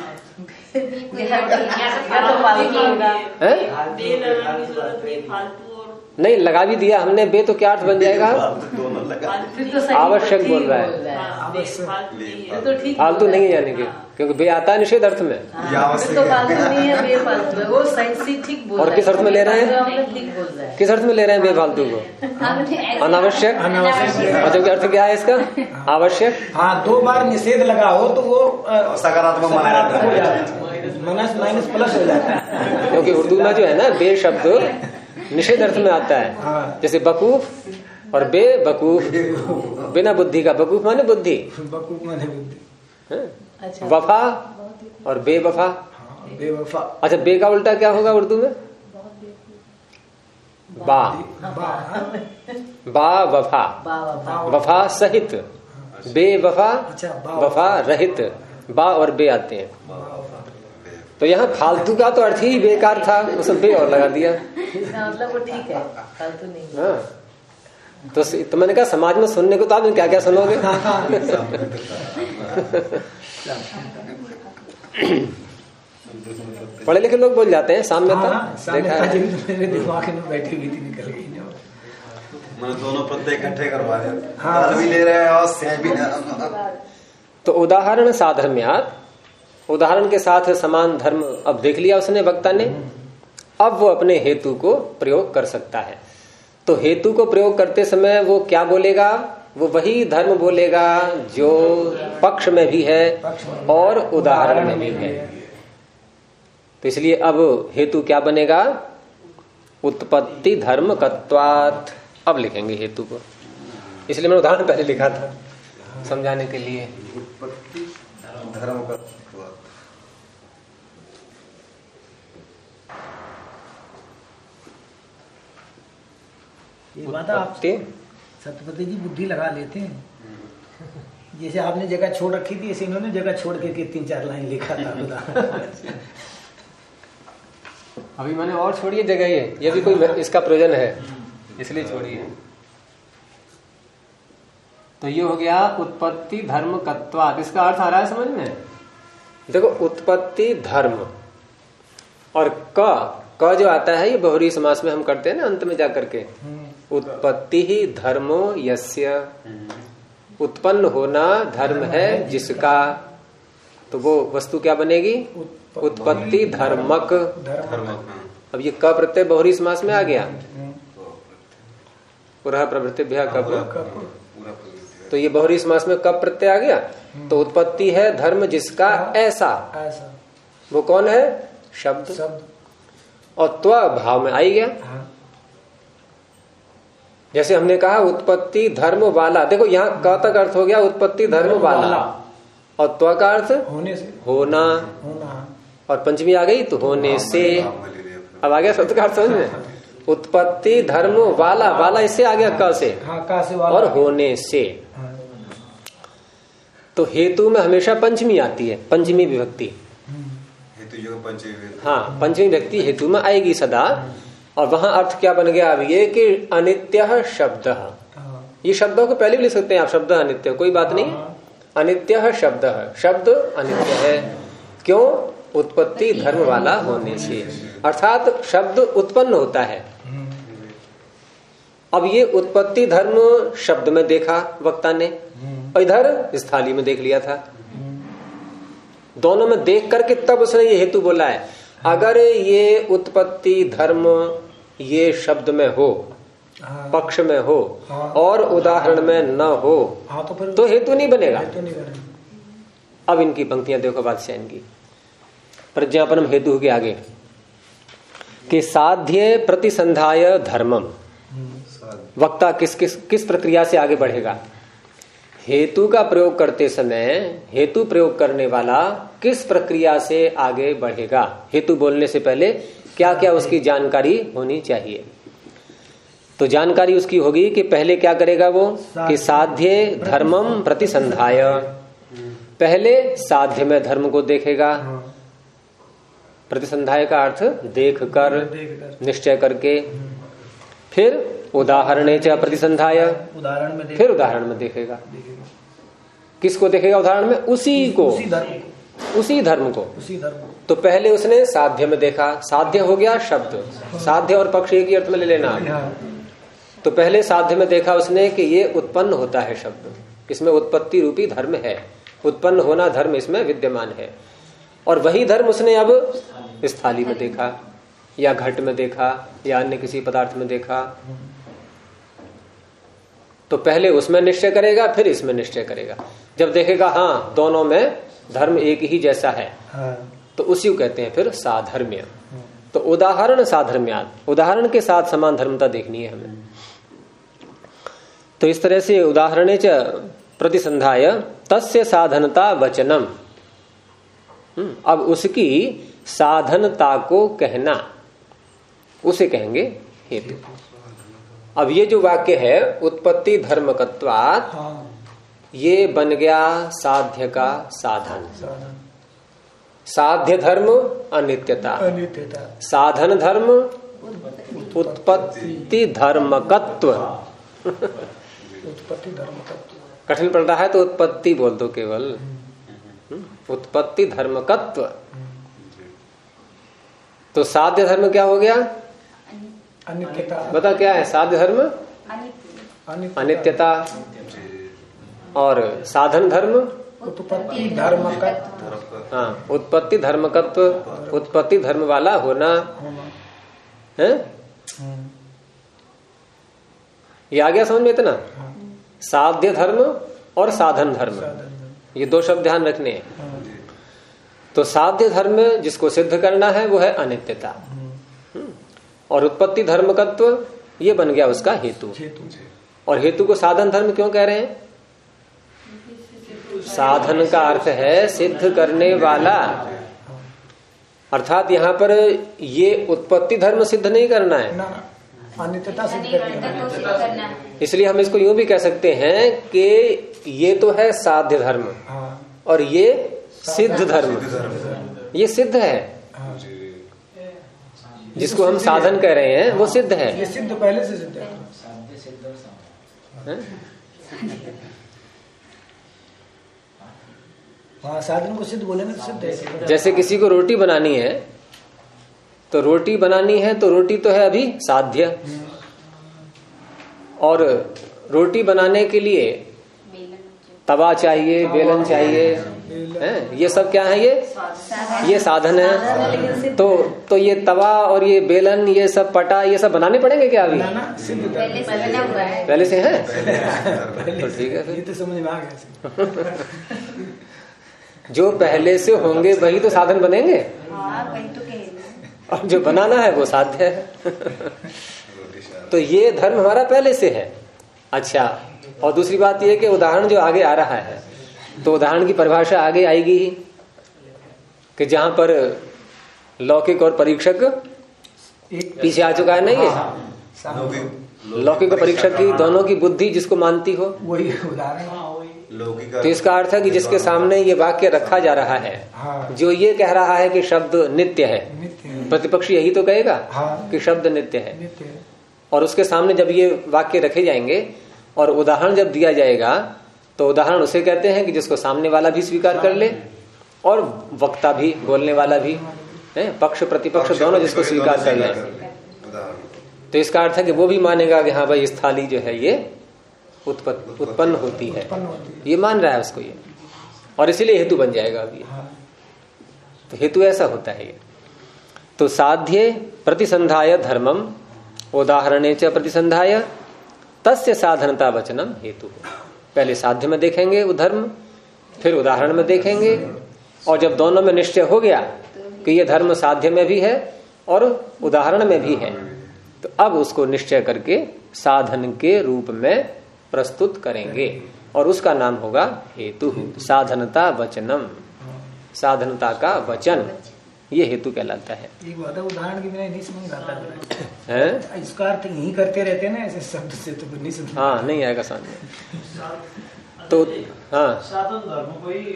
नहीं लगा भी दिया हमने बे, तो क्या अर्थ बन जाएगा? आवश्यक बोल रहा है, फालतू नहीं है, यानी कि क्योंकि बे आता है निषेध अर्थ में। और किस अर्थ में ले रहे हैं? किस अर्थ में ले रहे हैं बेफालतू को? अनावश्यक। और जबकि अर्थ क्या है इसका? आवश्यक। हाँ, 2 बार निषेध लगा हो तो वो सकारात्मक माइनस माइनस प्लस हो जाता है। क्योंकि उर्दू में जो है ना बे शब्द निषेध अर्थ में आता है। जैसे बकूफ और बेवकूफ, बिना बुद्धि का बकूफ माने बुद्धि, बकूफ माने बुद्धि। वफा और बेवफा। बेवफा। अच्छा, बे का उल्टा क्या होगा उर्दू में? बा। बा वफा, वफा सहित, बेवफा वफा रहित, बा और बे आते हैं। तो यहाँ फालतू का तो अर्थ ही बेकार था, उसने बे और लगा दिया। मतलब वो ठीक है, फालतू नहीं। हाँ, तो मैंने कहा समाज में सुनने को तो आप क्या क्या सुनोगे। पढ़े लिखे लोग बोल जाते हैं साम्यता। देखा है, मेरे दिमाग में बैठी हुई थी, निकल गई। मैंने दोनों प्रत्यय इकट्ठे करवा दिया, भी ले रहे हैं और सह भी। तो उदाहरण साधर्म्यात्, उदाहरण के साथ समान धर्म अब देख लिया उसने वक्ता ने। अब वो अपने हेतु को प्रयोग कर सकता है। तो हेतु को प्रयोग करते समय वो क्या बोलेगा? वो वही धर्म बोलेगा जो पक्ष में भी है और उदाहरण में भी है। तो इसलिए अब हेतु क्या बनेगा? उत्पत्ति धर्म कत्वात्। अब लिखेंगे हेतु को, इसलिए मैंने उदाहरण पहले लिखा था समझाने के लिए। उत्पत्ति धर्म का ये बात आप सत्यपति जी बुद्धि लगा लेते हैं। जैसे आपने जगह छोड़ रखी थी, ऐसे इन्होंने जगह छोड़ के 3-4 लाइन लिखा था। अभी मैंने और छोड़िए जगह, ये भी कोई इसका प्रयोजन है, इसलिए छोड़िए। तो ये हो गया उत्पत्ति धर्म कत्वात्। इसका अर्थ आ रहा है समझ में? देखो उत्पत्ति धर्म और क जो आता है ये बहुरी समास में हम करते हैं ना अंत में जाकर के। उत्पत्ति ही धर्मो यस्य, उत्पन्न होना धर्म है जिसका, तो वो वस्तु क्या बनेगी? उत्पत्ति धर्मक। अब ये क प्रत्यय बहुरी समास में आ गया। पुरः प्रवृत्तिभ्यः कब, तो ये बहुरी समास में कब प्रत्यय आ गया? तो उत्पत्ति है धर्म जिसका ऐसा, वो कौन है? शब्द। और त्व भाव में आई गया। जैसे हमने कहा उत्पत्ति धर्म वाला, देखो यहाँ क तक अर्थ हो गया उत्पत्ति धर्म वाला, और त्व का अर्थ होने से, होना, और पंचमी आ गई तो होने से। अब आ गया शब्द का अर्थ समझ में? उत्पत्ति धर्म वाला, वाला इससे आ गया क से, क से वाला, और होने से। तो हेतु में हमेशा पंचमी आती है, पंचमी विभक्ति। हाँ, पंचमी व्यक्ति हेतु में आएगी सदा। और वहां अर्थ क्या बन गया अब ये कि अनित्य शब्द। ये शब्दों को पहले भी लिख सकते हैं आप, शब्द अनित्य, कोई बात नहीं। अनित्य शब्द, शब्द अनित्य है। क्यों? उत्पत्ति धर्म वाला होने से, अर्थात शब्द उत्पन्न होता है। अब ये उत्पत्ति धर्म शब्द में देखा वक्ता ने, और इधर इस थाली में देख लिया था। दोनों में देख करके तब उसने ये हेतु बोला है। अगर ये उत्पत्ति धर्म ये शब्द में हो, पक्ष में हो, और उदाहरण में न हो, तो हेतु नहीं बनेगा। अब इनकी पंक्तियां देखो बादशाह की। प्रज्ञापनम हेतु के आगे कि साध्य प्रतिसंधाय धर्मम, वक्ता किस प्रक्रिया से आगे बढ़ेगा? हेतु का प्रयोग करते समय हेतु प्रयोग करने वाला किस प्रक्रिया से आगे बढ़ेगा? हेतु बोलने से पहले क्या क्या उसकी जानकारी होनी चाहिए? तो जानकारी उसकी होगी कि पहले क्या करेगा वो कि साध्य धर्मम प्रतिसंधाय, पहले साध्य में धर्म को देखेगा। प्रतिसंधाय का अर्थ देख कर, निश्चय करके। फिर उदाहरणे च प्रतिसंधाय, फिर उदाहरण में देखेगा। किसको देखेगा उदाहरण में? उसी को, उसी धर्म को। तो पहले उसने साध्य में देखा, साध्य हो गया शब्द, साध्य और पक्ष एक ही अर्थ में ले लेना। तो पहले साध्य में देखा उसने कि ये उत्पन्न होता है शब्द, इसमें उत्पत्ति रूपी धर्म है, उत्पन्न होना धर्म इसमें विद्यमान है। और वही धर्म उसने अब इस थाली में देखा, या घट में देखा, या अन्य किसी पदार्थ में देखा। तो पहले उसमें निश्चय करेगा, फिर इसमें निश्चय करेगा। जब देखेगा हाँ दोनों में धर्म एक ही जैसा है, तो उसी को कहते हैं फिर साधर्म्य। तो उदाहरण साधर्म्यात, उदाहरण के साथ समान धर्मता देखनी है हमें। तो इस तरह से उदाहरणे च प्रतिसंधाय तस्य साधनता वचनम, अब उसकी साधनता को कहना, उसे कहेंगे हेतु। अब ये जो वाक्य है उत्पत्ति धर्मकत्वात्, ये बन गया साध्य का साधन। साध्य धर्म अनित्यता, साधन धर्म उत्पत्ति धर्मकत्व। उत्पत्ति धर्मकत्व कठिन पड़ रहा है तो उत्पत्ति बोल दो केवल, उत्पत्ति धर्मकत्व। तो साध्य धर्म क्या हो गया? अनित्यता। बता क्या है साध्य धर्म? अनित्यता। और साधन धर्म उत्पत्ति धर्मकत्व। हाँ, उत्पत्ति धर्मकत्व, उत्पत्ति धर्म वाला होना है। ये आ गया समझ में इतना? साध्य धर्म और साधन धर्म, ये दो शब्द ध्यान रखने हैं। तो साध्य धर्म जिसको सिद्ध करना है वो है अनित्यता, और उत्पत्ति धर्मकत्व ये बन गया उसका हेतु। और हेतु को साधन धर्म क्यों कह रहे हैं? साधन का अर्थ है सिद्ध करने वाला, अर्थात यहाँ पर ये उत्पत्ति धर्म सिद्ध नहीं करना है, अनित्यता सिद्ध करना है। इसलिए हम इसको यूं भी कह सकते हैं कि ये तो है साध्य धर्म और ये सिद्ध धर्म, ये सिद्ध है। जिसको हम साधन कह रहे हैं वो सिद्ध है। ये सिद्ध पहले से सिद्ध है। हाँ, साधन को सिद्ध बोलेंगे तो सिद्ध है। जैसे किसी को रोटी बनानी है तो रोटी बनानी है तो रोटी तो है अभी साध्य, और रोटी बनाने के लिए तवा चाहिए, बेलन चाहिए, है? ये सब क्या है? ये साधन है। तो ये तवा और ये बेलन, ये सब पटा, ये सब बनाने पड़ेंगे क्या अभी? पहले से है तो ठीक है, ये तो समझ में आ गया। जो पहले से होंगे वही तो साधन बनेंगे, और जो बनाना है वो साध्य है। तो ये धर्म हमारा पहले से है। अच्छा, और दूसरी बात ये कि उदाहरण जो आगे आ रहा है, तो उदाहरण की परिभाषा आगे आएगी ही कि जहां पर लौकिक और परीक्षक पीछे आ चुका है ना, ये लौकिक और परीक्षक की दोनों की बुद्धि जिसको मानती हो वही उदाहरण। तो इसका अर्थ है कि जिसके सामने ये वाक्य रखा जा रहा है, जो ये कह रहा है कि शब्द नित्य है, प्रतिपक्षी यही तो कहेगा कि शब्द नित्य है। और उसके सामने जब ये वाक्य रखे जाएंगे और उदाहरण जब दिया जाएगा, तो उदाहरण उसे कहते हैं कि जिसको सामने वाला भी स्वीकार कर ले और वक्ता भी, बोलने वाला भी, पक्ष प्रतिपक्ष दोनों जिसको स्वीकार कर ले। तो इसका अर्थ है कि वो भी मानेगा कि हाँ भाई इस थाली जो है ये उत्पन्न होती है, ये मान रहा है उसको ये, और इसीलिए हेतु बन जाएगा अभी। तो हेतु ऐसा होता है ये। तो साध्य प्रतिसंधाय धर्मम उदाहरणे च प्रतिसंधाय तस्य साधनता वचनम हेतु। पहले साध्य में देखेंगे वो धर्म, फिर उदाहरण में देखेंगे, और जब दोनों में निश्चय हो गया कि ये धर्म साध्य में भी है और उदाहरण में भी है, तो अब उसको निश्चय करके साधन के रूप में प्रस्तुत करेंगे, और उसका नाम होगा हेतु। साधनता वचनम, साधनता का वचन, ये हेतु कहलाता है। एक बात है, उदाहरण की बिना नहीं समझ आता है, इसका अर्थ यही करते रहते हैं ना ऐसे शब्द से, तो नहीं समझ। हाँ, नहीं आएगा सामने। तो हाँ, साधन धर्म को ही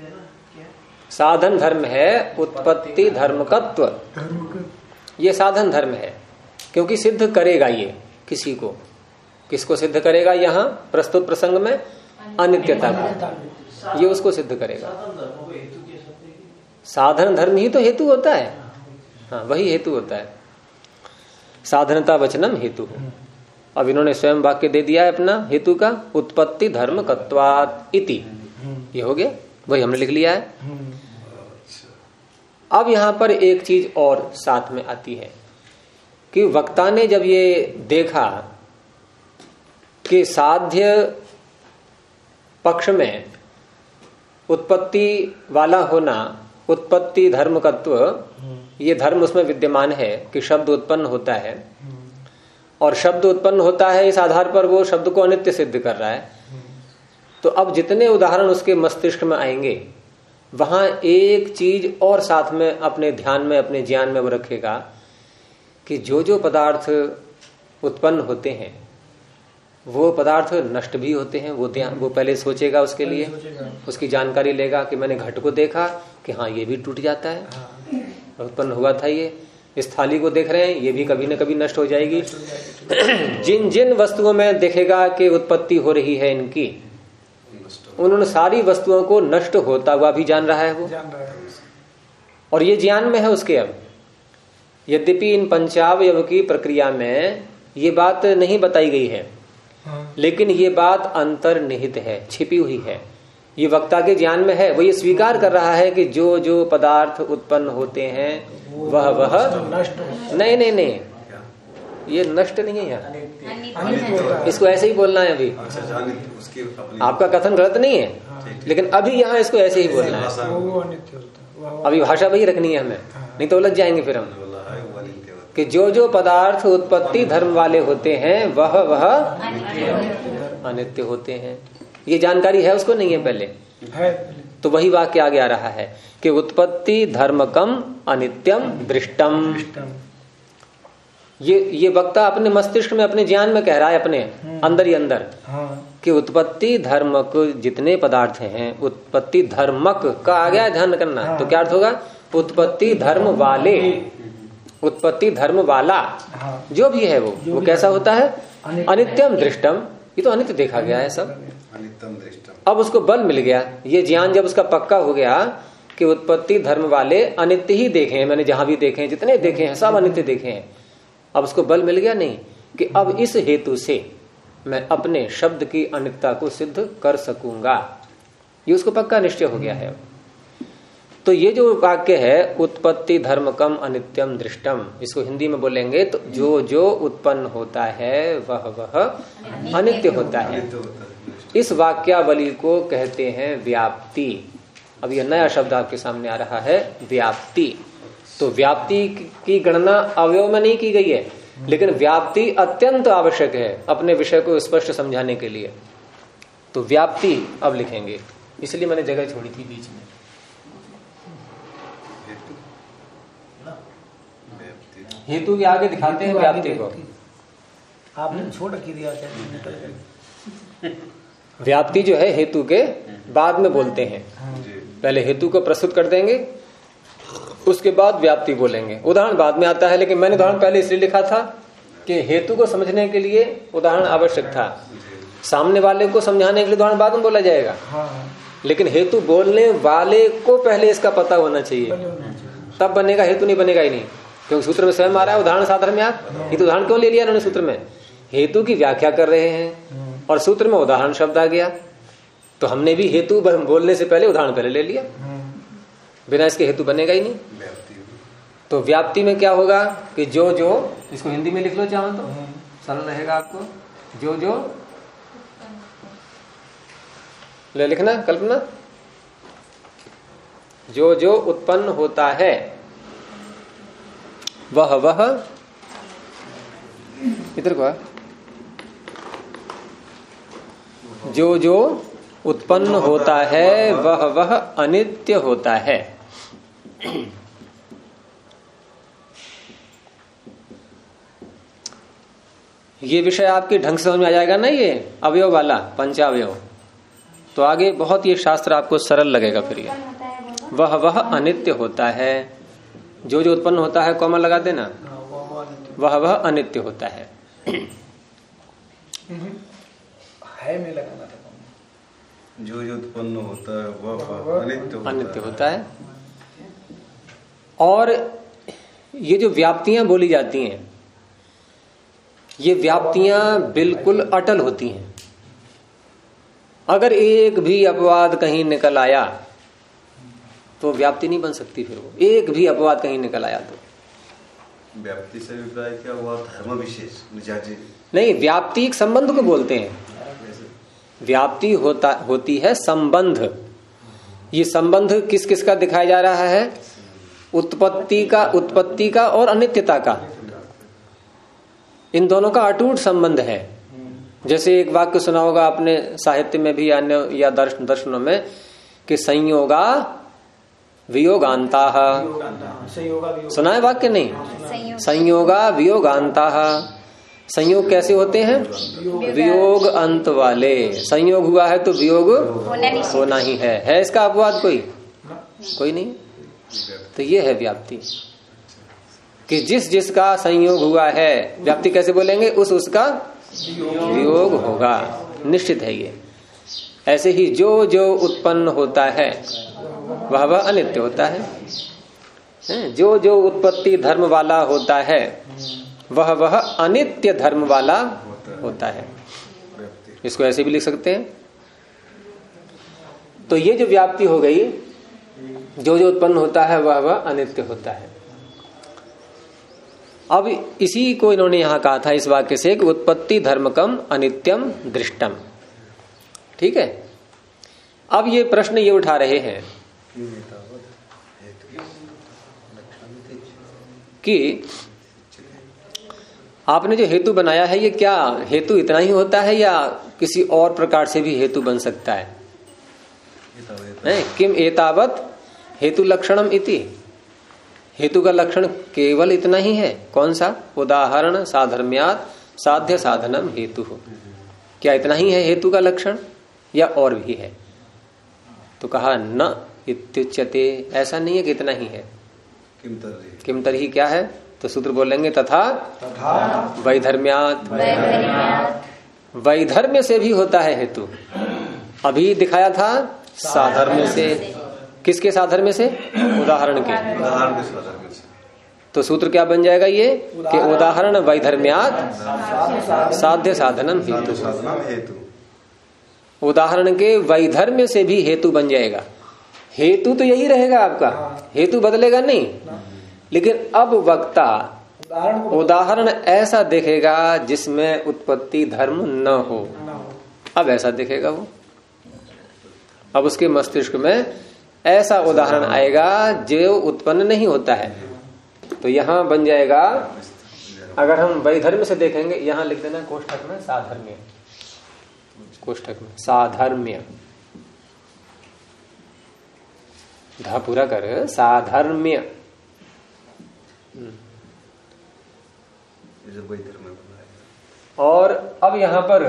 साधन धर्म है उत्पत्ति धर्मकत्व, ये साधन धर्म है, क्योंकि सिद्ध करेगा ये किसी को। किसको सिद्ध करेगा? यहाँ प्रस्तुत प्रसंग में अनित्यता को, ये उसको सिद्ध करेगा। साधन धर्म ही तो हेतु होता है। हाँ, वही हेतु होता है। साधनता वचनम हेतु। अब इन्होंने स्वयं वाक्य दे दिया है अपना हेतु का, उत्पत्ति धर्म कत्वात् इति, ये हो गया, वही हमने लिख लिया है। अब यहां पर एक चीज और साथ में आती है कि वक्ता ने जब ये देखा कि साध्य पक्ष में उत्पत्ति वाला होना, उत्पत्ति धर्मकत्व, ये धर्म उसमें विद्यमान है कि शब्द उत्पन्न होता है, और शब्द उत्पन्न होता है इस आधार पर वो शब्द को अनित्य सिद्ध कर रहा है। तो अब जितने उदाहरण उसके मस्तिष्क में आएंगे, वहां एक चीज और साथ में अपने ध्यान में, अपने ज्ञान में वो रखेगा कि जो जो पदार्थ उत्पन्न होते हैं वो पदार्थ नष्ट भी होते हैं। वो पहले सोचेगा, उसके लिए उसकी जानकारी लेगा कि मैंने घट को देखा कि हाँ ये भी टूट जाता है, उत्पन्न हुआ था ये। इस थाली को देख रहे हैं, ये भी कभी न कभी नष्ट हो जाएगी। जिन जिन वस्तुओं में देखेगा कि उत्पत्ति हो रही है इनकी, उन्होंने सारी वस्तुओं को नष्ट होता हुआ भी जान रहा है वो, और ये ज्ञान में है उसके। अब यद्यपि इन पंचावयव की प्रक्रिया में ये बात नहीं बताई गई है, लेकिन ये बात अंतर्निहित है, छिपी हुई है, ये वक्ता के ज्ञान में है। वो ये स्वीकार कर रहा है कि जो जो पदार्थ उत्पन्न होते हैं वह नहीं, ये नष्ट नहीं है यहाँ, इसको ऐसे ही बोलना है अभी। आपका कथन गलत नहीं है, लेकिन अभी यहाँ इसको ऐसे ही बोलना है। अभी भाषा वही रखनी है हमें, नहीं तो उलझ जाएंगे फिर हम। कि जो जो पदार्थ उत्पत्ति धर्म वाले होते हैं वह अनित्य होते हैं, ये जानकारी है उसको, नहीं है पहले है। तो वही वाक्य आगे आ रहा है कि उत्पत्ति धर्मकम अनित्यम दृष्टम। ये वक्ता अपने मस्तिष्क में, अपने ज्ञान में कह रहा है, अपने अंदर ही अंदर, कि उत्पत्ति धर्मक जितने पदार्थ हैं, उत्पत्ति धर्मक का आ गया ध्यान करना। तो क्या अर्थ होगा? उत्पत्ति धर्म वाले, उत्पत्ति धर्म वाला जो भी है वो कैसा होता है? अनित्यम दृष्टम। ये तो अनित्य देखा गया है सब। अनित्यम दृष्टम। अब उसको बल मिल गया, ये ज्ञान जब उसका पक्का हो गया कि उत्पत्ति धर्म वाले अनित्य ही देखे हैं, मैंने जहां भी देखे हैं, जितने देखे हैं सब अनित्य देखे हैं। अब उसको बल मिल गया नहीं कि अब इस हेतु से मैं अपने शब्द की अनित्यता को सिद्ध कर सकूंगा, ये उसको पक्का निश्चय हो गया है। तो ये जो वाक्य है उत्पत्ति धर्मकम अनित्यम दृष्टम, इसको हिंदी में बोलेंगे तो जो जो उत्पन्न होता है वह अनित्य होता है। इस वाक्यावली को कहते हैं व्याप्ति। अब यह नया शब्द आपके सामने आ रहा है, व्याप्ति। तो व्याप्ति की गणना अवयव में नहीं की गई है, लेकिन व्याप्ति अत्यंत आवश्यक है अपने विषय को स्पष्ट समझाने के लिए। तो व्याप्ति अब लिखेंगे, इसलिए मैंने जगह छोड़ी थी बीच में। हेतु के आगे दिखाते हैं व्याप्ति को। आपने छोड़ रखी दिया क्या? व्याप्ति जो है हेतु के बाद में बोलते हैं, पहले हेतु को प्रस्तुत कर देंगे, उसके बाद व्याप्ति बोलेंगे। उदाहरण बाद में आता है, लेकिन मैंने उदाहरण पहले इसलिए लिखा था कि हेतु को समझने के लिए उदाहरण आवश्यक था। सामने वाले को समझाने के लिए उदाहरण बाद में बोला जाएगा, लेकिन हेतु बोलने वाले को पहले इसका पता होना चाहिए, तब बनेगा। हेतु नहीं बनेगा ही नहीं, क्योंकि सूत्र में स्वयं आ रहा है उदाहरण साधर्म्यात्। ये तो उदाहरण क्यों ले लिया उन्होंने सूत्र में? हेतु की व्याख्या कर रहे हैं और सूत्र में उदाहरण शब्द आ गया, तो हमने भी हेतु बोलने से पहले उदाहरण पहले ले लिया, बिना इसके हेतु बनेगा ही नहीं। तो व्याप्ति में क्या होगा कि जो जो, इसको हिंदी में लिख लो चाहो तो सरल रहेगा आपको। जो जो ले लिखना, कल्पना, जो जो उत्पन्न होता है वह इधर को, जो जो उत्पन्न होता है वह अनित्य होता है। ये विषय आपके ढंग से समझ में आ जाएगा ना, ये अवयव वाला पंचावयव, तो आगे बहुत ये शास्त्र आपको सरल लगेगा। फिर ये वह अनित्य होता है, जो जो उत्पन्न होता है कॉमा लगा देना, वह अनित्य होता है। में लगाना था, जो जो उत्पन्न होता है वह अनित्य होता है। और ये जो व्याप्तियां बोली जाती हैं, ये व्याप्तियां बिल्कुल अटल होती हैं। अगर एक भी अपवाद कहीं निकल आया तो व्याप्ति नहीं बन सकती। फिर वो एक भी अपवाद कहीं निकल आया तो व्याप्ति से अभिप्राय क्या हुआ? धर्म विशेष नहीं, व्याप्ति एक संबंध को बोलते हैं। व्याप्ति होती है संबंध। ये संबंध किस किस का दिखाया जा रहा है? उत्पत्ति का और अनित्यता का, इन दोनों का अटूट संबंध है। जैसे एक वाक्य सुना होगा आपने साहित्य में भी अन्य या दर्शनों में कि संयोगा वियोगांता, सुना है वाक्य? नहीं, संयोगा वियोगांता। संयोग कैसे होते हैं? वियोग अंत वाले। संयोग हुआ है तो वियोग होना ही है इसका अपवाद कोई नहीं। तो ये है व्याप्ति, कि जिस जिसका संयोग हुआ है, व्याप्ति कैसे बोलेंगे? उसका वियोग होगा, निश्चित है ये। ऐसे ही जो जो उत्पन्न होता है वह अनित्य होता है। जो जो उत्पत्ति धर्म वाला होता है वह अनित्य धर्म वाला होता है। इसको ऐसे भी लिख सकते हैं। तो ये जो व्याप्ति हो गई, जो जो उत्पन्न होता है वह अनित्य होता है। अब इसी को इन्होंने यहां कहा था इस वाक्य से कि उत्पत्ति धर्मकम अनित्यम दृष्टम। ठीक है। अब ये प्रश्न ये उठा रहे हैं कि आपने जो हेतु बनाया है, ये क्या हेतु इतना ही होता है या किसी और प्रकार से भी हेतु बन सकता है? किम एतावत हेतु लक्षणम इति। हेतु का लक्षण केवल इतना ही है? कौन सा? उदाहरण साधर्म्यात् साध्य साधनम हेतु। क्या इतना ही है हेतु का लक्षण या और भी है? तो कहा न इत्युच्यते, ऐसा नहीं है कि इतना ही है। किम तर्हि क्या है? तो सूत्र बोलेंगे तथा वैधर्म्यात्। वैधर्म्य से भी होता है हेतु। अभी दिखाया था साधर्म्य से। किसके साधर्म्य से? उदाहरण के। उदाहरण के साधर्म्य से। तो सूत्र क्या बन जाएगा ये कि उदाहरण वैधर्म्यात् साध्य साधनम हेतु। उदाहरण के वैधर्म्य से भी हेतु बन जाएगा। हेतु तो यही रहेगा आपका, हेतु बदलेगा नहीं, लेकिन अब वक्ता उदाहरण ऐसा देखेगा जिसमें उत्पत्ति धर्म न हो। अब ऐसा देखेगा वो, अब उसके मस्तिष्क में ऐसा उदाहरण आएगा जो उत्पन्न नहीं होता है। तो यहां बन जाएगा, अगर हम वैधर्म्य से देखेंगे, यहां लिख देना कोष्ठक में साधर्म्य, कोष्ठक में साधर्म्य, धा पूरा कर, साधर्म्य। और अब यहां पर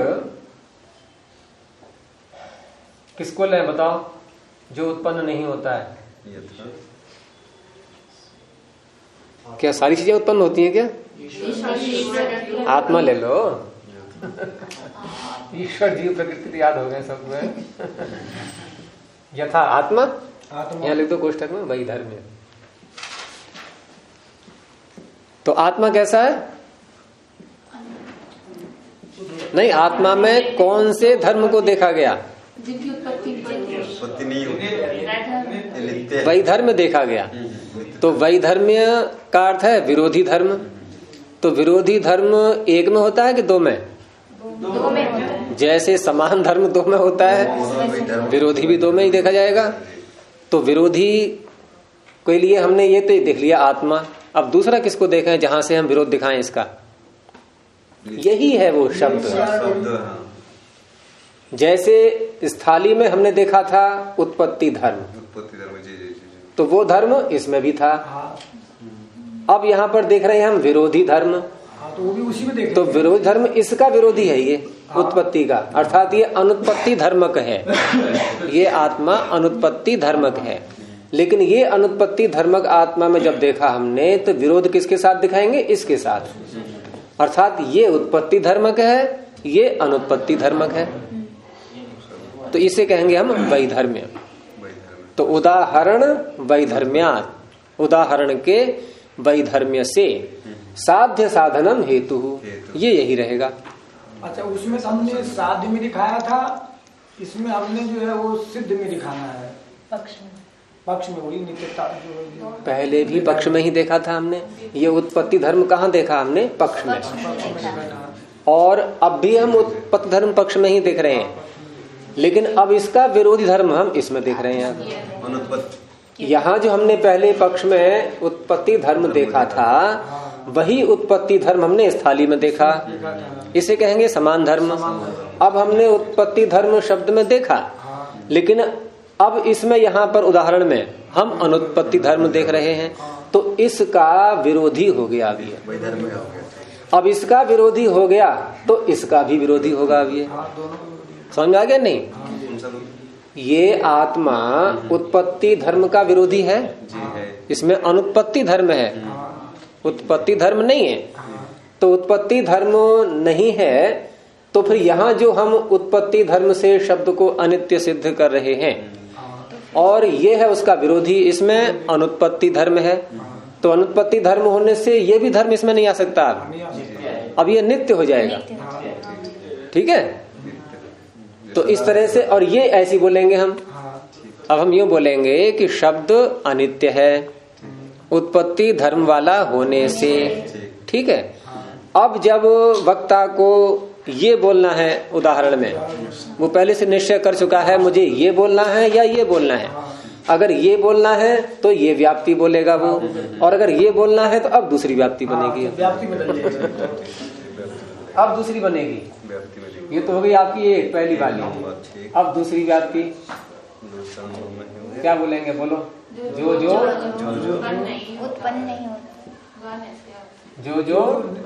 किसको लें बताओ, जो उत्पन्न नहीं होता है? क्या सारी चीजें उत्पन्न होती हैं क्या? आत्मा ले लो। ईश्वर जीव प्रकृति याद हो गए सबको। यथा आत्मा, यहाँ लिख दो कोष्ठक में वैधर्म्य। तो आत्मा कैसा है? नहीं, आत्मा में कौन से धर्म को देखा गया? जिनकी उत्पत्ति नहीं होती, वैधर्म्य देखा गया। तो वैधर्म्य का अर्थ है विरोधी धर्म। तो विरोधी धर्म एक में होता है कि दो में? दो में होता है। जैसे समान धर्म दो में होता है, विरोधी भी दो में ही देखा जाएगा। तो विरोधी के लिए हमने ये तो देख लिया आत्मा। अब दूसरा किसको देखें जहां से हम विरोध दिखाएं इसका? यही है वो शब्द। जैसे इस थाली में हमने देखा था उत्पत्ति धर्म, तो वो धर्म इसमें भी था। अब यहाँ पर देख रहे हैं हम विरोधी धर्म, तो वो भी उसी में देख। तो विरोधी धर्म इसका विरोधी है ये उत्पत्ति का, अर्थात ये अनुत्पत्ति धर्मक है। ये आत्मा अनुत्पत्ति धर्मक है। लेकिन ये अनुत्पत्ति धर्मक आत्मा में जब देखा हमने, तो विरोध किसके साथ दिखाएंगे? इसके साथ। अर्थात ये उत्पत्ति धर्मक है, ये अनुत्पत्ति धर्मक है। तो इसे कहेंगे हम वैधर्म्य। तो उदाहरण वैधर्म्यात्, उदाहरण के वैधर्म्य से साध्य साधनम हेतु, ये यही रहेगा। अच्छा, उसमें हमने साध्य में दिखाया था, इसमें हमने जो है वो सिद्ध में दिखाना है, पक्ष में वही नित्यता जो पहले भी पक्ष में ही देखा था हमने। ये उत्पत्ति धर्म कहाँ देखा हमने? पक्ष में। और अब भी हम उत्पत्ति धर्म पक्ष में ही देख रहे हैं, लेकिन अब इसका विरोधी धर्म हम इसमें देख रहे हैं। यहाँ जो हमने पहले पक्ष में उत्पत्ति धर्म देखा था, वही उत्पत्ति धर्म हमने इस थाली में देखा। इसे कहेंगे समान धर्म। अब हमने उत्पत्ति धर्म शब्द में देखा, लेकिन अब इसमें यहाँ पर उदाहरण में हम अनुत्पत्ति धर्म देख रहे हैं। तो इसका विरोधी हो गया अब ये। अब इसका विरोधी हो गया तो इसका भी विरोधी होगा। अब ये समझ आ गया नहीं? ये आत्मा उत्पत्ति धर्म का विरोधी है, इसमें अनुत्पत्ति धर्म है, उत्पत्ति धर्म नहीं है। तो उत्पत्ति धर्म नहीं है, तो फिर यहाँ जो हम उत्पत्ति धर्म से शब्द को अनित्य सिद्ध कर रहे हैं, और ये है उसका विरोधी, इसमें अनुत्पत्ति धर्म है। तो अनुत्पत्ति धर्म होने से ये भी धर्म इसमें नहीं आ सकता। अब ये नित्य हो जाएगा। ठीक है? तो इस तरह से, और ये ऐसी बोलेंगे हम। अब हम यूं बोलेंगे कि शब्द अनित्य है उत्पत्ति धर्म वाला होने से। ठीक है? अब जब वक्ता को ये बोलना है उदाहरण में, वो पहले से निश्चय कर चुका है मुझे ये बोलना है या ये बोलना है। अगर ये बोलना है तो ये व्याप्ति बोलेगा वो, और अगर ये बोलना है तो अब दूसरी व्याप्ति बनेगी। अब दूसरी बनेगी। ये तो हो गई आपकी एक पहली वाली। अब दूसरी व्याप्ति क्या बोलेंगे? बोलो। जो जो उत्पन्न नहीं होता, जो जो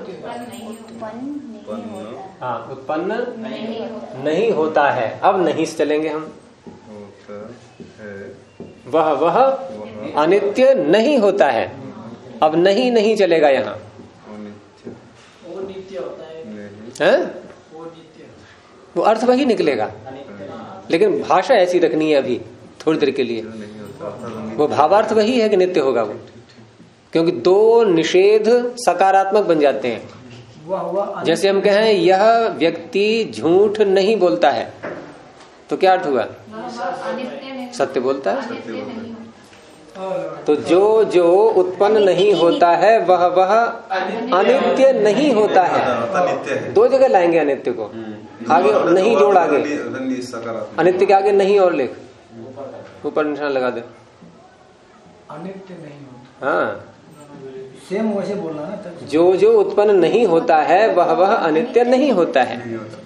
हाँ उत्पन्न नहीं होता है। अब नहीं से चलेंगे हम। वह अनित्य नहीं होता है। अब नहीं नहीं चलेगा यहाँ। है? वो अर्थ वही निकलेगा। लेकिन भाषा ऐसी रखनी है अभी थोड़ी देर के लिए। वो भावार्थ वही है कि नित्य होगा वो, क्योंकि दो निषेध सकारात्मक बन जाते हैं। जैसे हम कहें यह व्यक्ति झूठ नहीं बोलता है, तो क्या अर्थ हुआ? सत्य बोलता है। तो जो जो उत्पन्न नहीं होता है वह अनित्य नहीं होता है। दो जगह लाएंगे अनित्य को, आगे नहीं जोड़, आगे अनित्य के आगे नहीं और लिख, ऊपर निशान लगा दे। अनित्य नहीं होता, हाँ सेम वैसे बोलना ना। जो जो उत्पन्न नहीं होता है वह अनित्य नहीं होता है।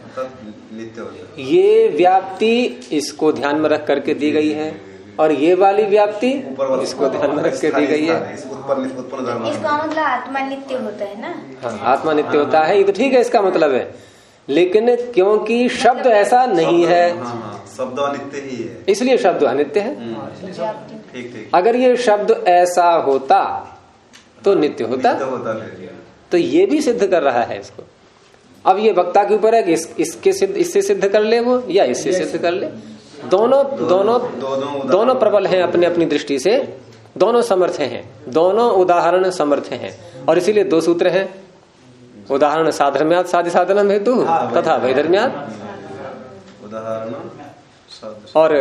ये व्याप्ति इसको ध्यान में रख करके दी गई है, और ये वाली व्याप्ति इसको ध्यान में रख के दी गई है। इसका मतलब आत्मा नित्य होता है ना। हाँ, आत्मा नित्य होता है, ये तो ठीक है, इसका मतलब है। लेकिन क्योंकि शब्द ऐसा नहीं है, शब्द अनित्य ही है, इसलिए शब्द अनित्य है। ठीक। अगर ये शब्द ऐसा होता तो नित्य होता। तो ये भी सिद्ध कर रहा है इसको। अब ये वक्ता के ऊपर है कि इससे सिद्ध कर ले वो, या इससे सिद्ध कर ले। दोनों प्रबल हैं अपने अपनी दृष्टि से, दोनों समर्थ हैं, दोनों उदाहरण समर्थ हैं, और इसीलिए दो सूत्र हैं। उदाहरण साधर्म्यात् साधि साधनम हेतु तथा वैधर्म्यात्, और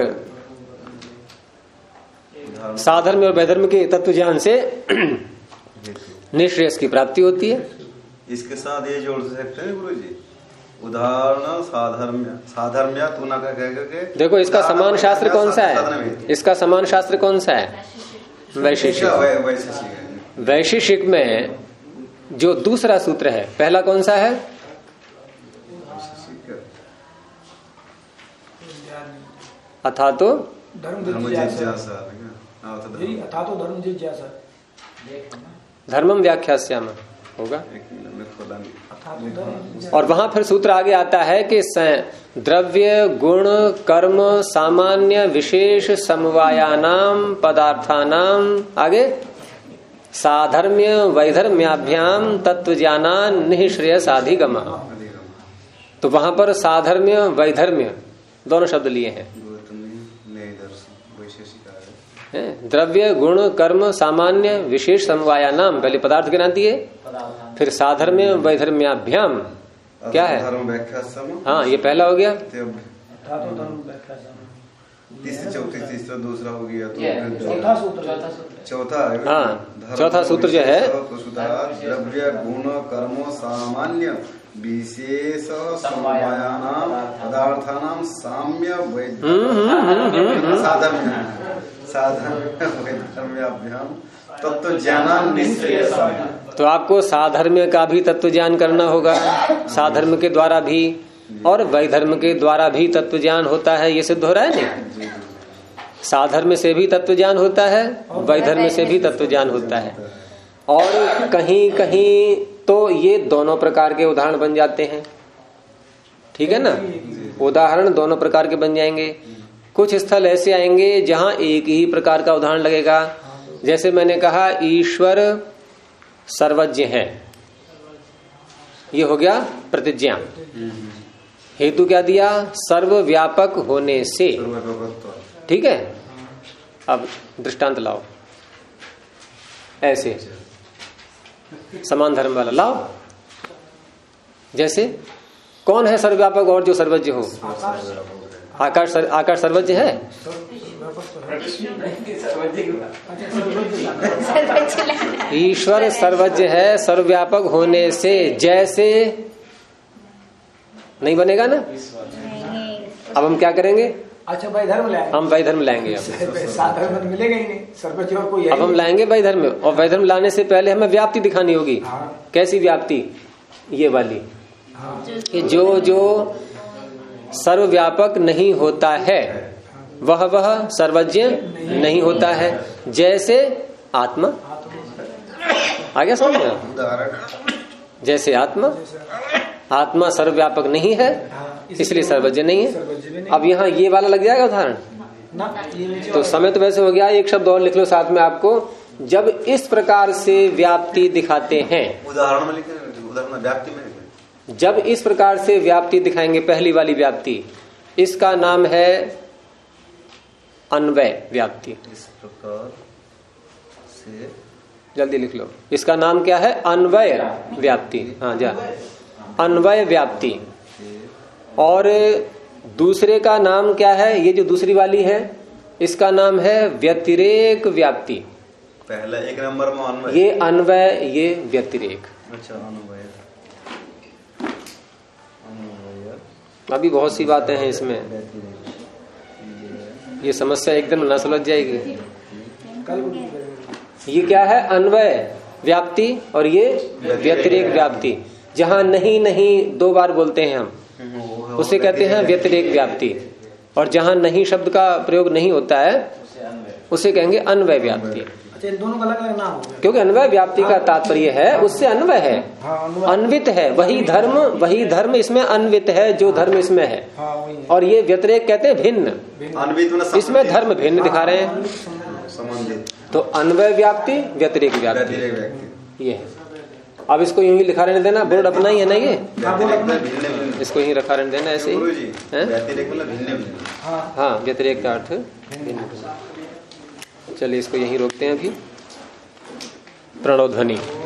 साधर्म और वैधर्म के तत्व ज्ञान से निश्रेयस की प्राप्ति होती है। इसके साथ ये जोड़ सकते हैं गुरु जी, उदाहरण साधर्म्य तू ना कह। देखो इसका समान शास्त्र कौन सा है? इसका समान शास्त्र कौन सा है? वैशेषिक। वैशेषिक में जो दूसरा सूत्र है, पहला कौन सा है? अथा तो धर्मम व्याख्यास्याम होगा। और वहां फिर सूत्र आगे आता है कि द्रव्य गुण कर्म सामान्य विशेष समवायानाम पदार्थानाम, आगे साधर्म्य वैधर्म्याभ्याम तत्वज्ञानान् निःश्रेयसाधिगम। तो वहां पर साधर्म्य वैधर्म्य दोनों शब्द लिए हैं। द्रव्य गुण कर्म सामान्य विशेष समवायानाम, पहले पदार्थ गिना दिए, फिर साधर्म्य वैधर्म्याभ्याम क्या है? हाँ, ये पहला हो गया। तीसरा दूसरा हो गया, चौथा। हाँ, चौथा सूत्र जो है द्रव्य गुण कर्म सामान्य विशेष समवायानाम पदार्थानाम साम्य साधर्म्याभ्याम तत्व ज्ञानान् निःश्रेयसाधिगम। तो आपको साधर्म्य का भी तत्व ज्ञान करना होगा, साधर्म के द्वारा भी, और वैधर्म के द्वारा भी तत्व ज्ञान होता है। ये सिद्ध हो रहा है नहीं? साधर्म से भी तत्व ज्ञान होता है, वैधर्म से भी तत्व ज्ञान होता है। और कहीं कहीं तो ये दोनों प्रकार के उदाहरण बन जाते हैं, ठीक है ना? उदाहरण दोनों प्रकार के बन जाएंगे। कुछ स्थल ऐसे आएंगे जहां एक ही प्रकार का उदाहरण लगेगा। जैसे मैंने कहा ईश्वर सर्वज्ञ है, ये हो गया प्रतिज्ञा। हेतु क्या दिया? सर्वव्यापक होने से, ठीक है। अब दृष्टांत लाओ, ऐसे समान धर्म वाला लाओ। जैसे कौन है सर्वव्यापक और जो सर्वज्ञ हो? आकाश सर्वज्ञ है? ईश्वर सर्वज्ञ है सर्वव्यापक होने से, जैसे नहीं बनेगा ना। अब हम क्या करेंगे? अच्छा, वैधर्म लाएंगे। हम वैधर्म लाएंगे। अब साधर्म मिलेगा ही नहीं, सर्वज्ञ और कोई। अब हम लाएंगे वैधर्म, और वैधर्म लाने से पहले हमें व्याप्ति दिखानी होगी। कैसी व्याप्ति? ये वाली, कि जो जो सर्वव्यापक नहीं होता है वह सर्वज्ञ नहीं होता है, जैसे आत्मा। आ गया समझ में? जैसे आत्मा सर्वव्यापक नहीं है, इसलिए सर्वज्ञ नहीं है। अब यहाँ ये वाला लग जाएगा उदाहरण, तो समय तो वैसे हो गया। एक शब्द और लिख लो साथ में आपको। जब इस प्रकार से व्याप्ति दिखाते हैं, उदाहरण में लिखे, उदाहरण व्याप्ति में, जब इस प्रकार से व्याप्ति दिखाएंगे, पहली वाली व्याप्ति, इसका नाम है अन्वय व्याप्ति। इस प्रकार से जल्दी लिख लो, इसका नाम क्या है? अन्वय व्याप्ति। हाँ जा, अन्वय व्याप्ति। और दूसरे का नाम क्या है? ये जो दूसरी वाली है इसका नाम है व्यतिरेक व्याप्ति। पहला एक नंबर में अन्वय, ये अन्वय, ये व्यतिरेक। अच्छा अन्वय। अभी बहुत सी बातें हैं इसमें, ये समस्या एकदम न सुलझ जाएगी। ये क्या है? अन्वय व्याप्ति और ये व्यतिरेक व्याप्ति। जहां नहीं नहीं दो बार बोलते हैं हम उसे कहते हैं व्यतिरेक व्याप्ति, और जहां नहीं शब्द का प्रयोग नहीं होता है उसे कहेंगे अन्वय व्याप्ति। अच्छा, इन दोनों का अलग अलग नाम हो गया। क्योंकि अन्वय व्याप्ति का तात्पर्य है उससे अन्वय है, अन्वित है, वही धर्म इसमें अन्वित है जो धर्म इसमें है। और ये व्यतिरेक कहते हैं भिन्न, इसमें धर्म भिन्न दिखा रहे हैं। तो अन्वय व्याप्ति, व्यतिरेक व्याप्ति ये है। अब इसको यूं ही लिखा रहने देना, बोर्ड अपना ही है ना ये, इसको यही रखा रहने देना ऐसे ही। हाँ, व्यतिरेक का अर्थ भिन्न। चलिए इसको यहीं रोकते हैं अभी। प्रणव ध्वनि।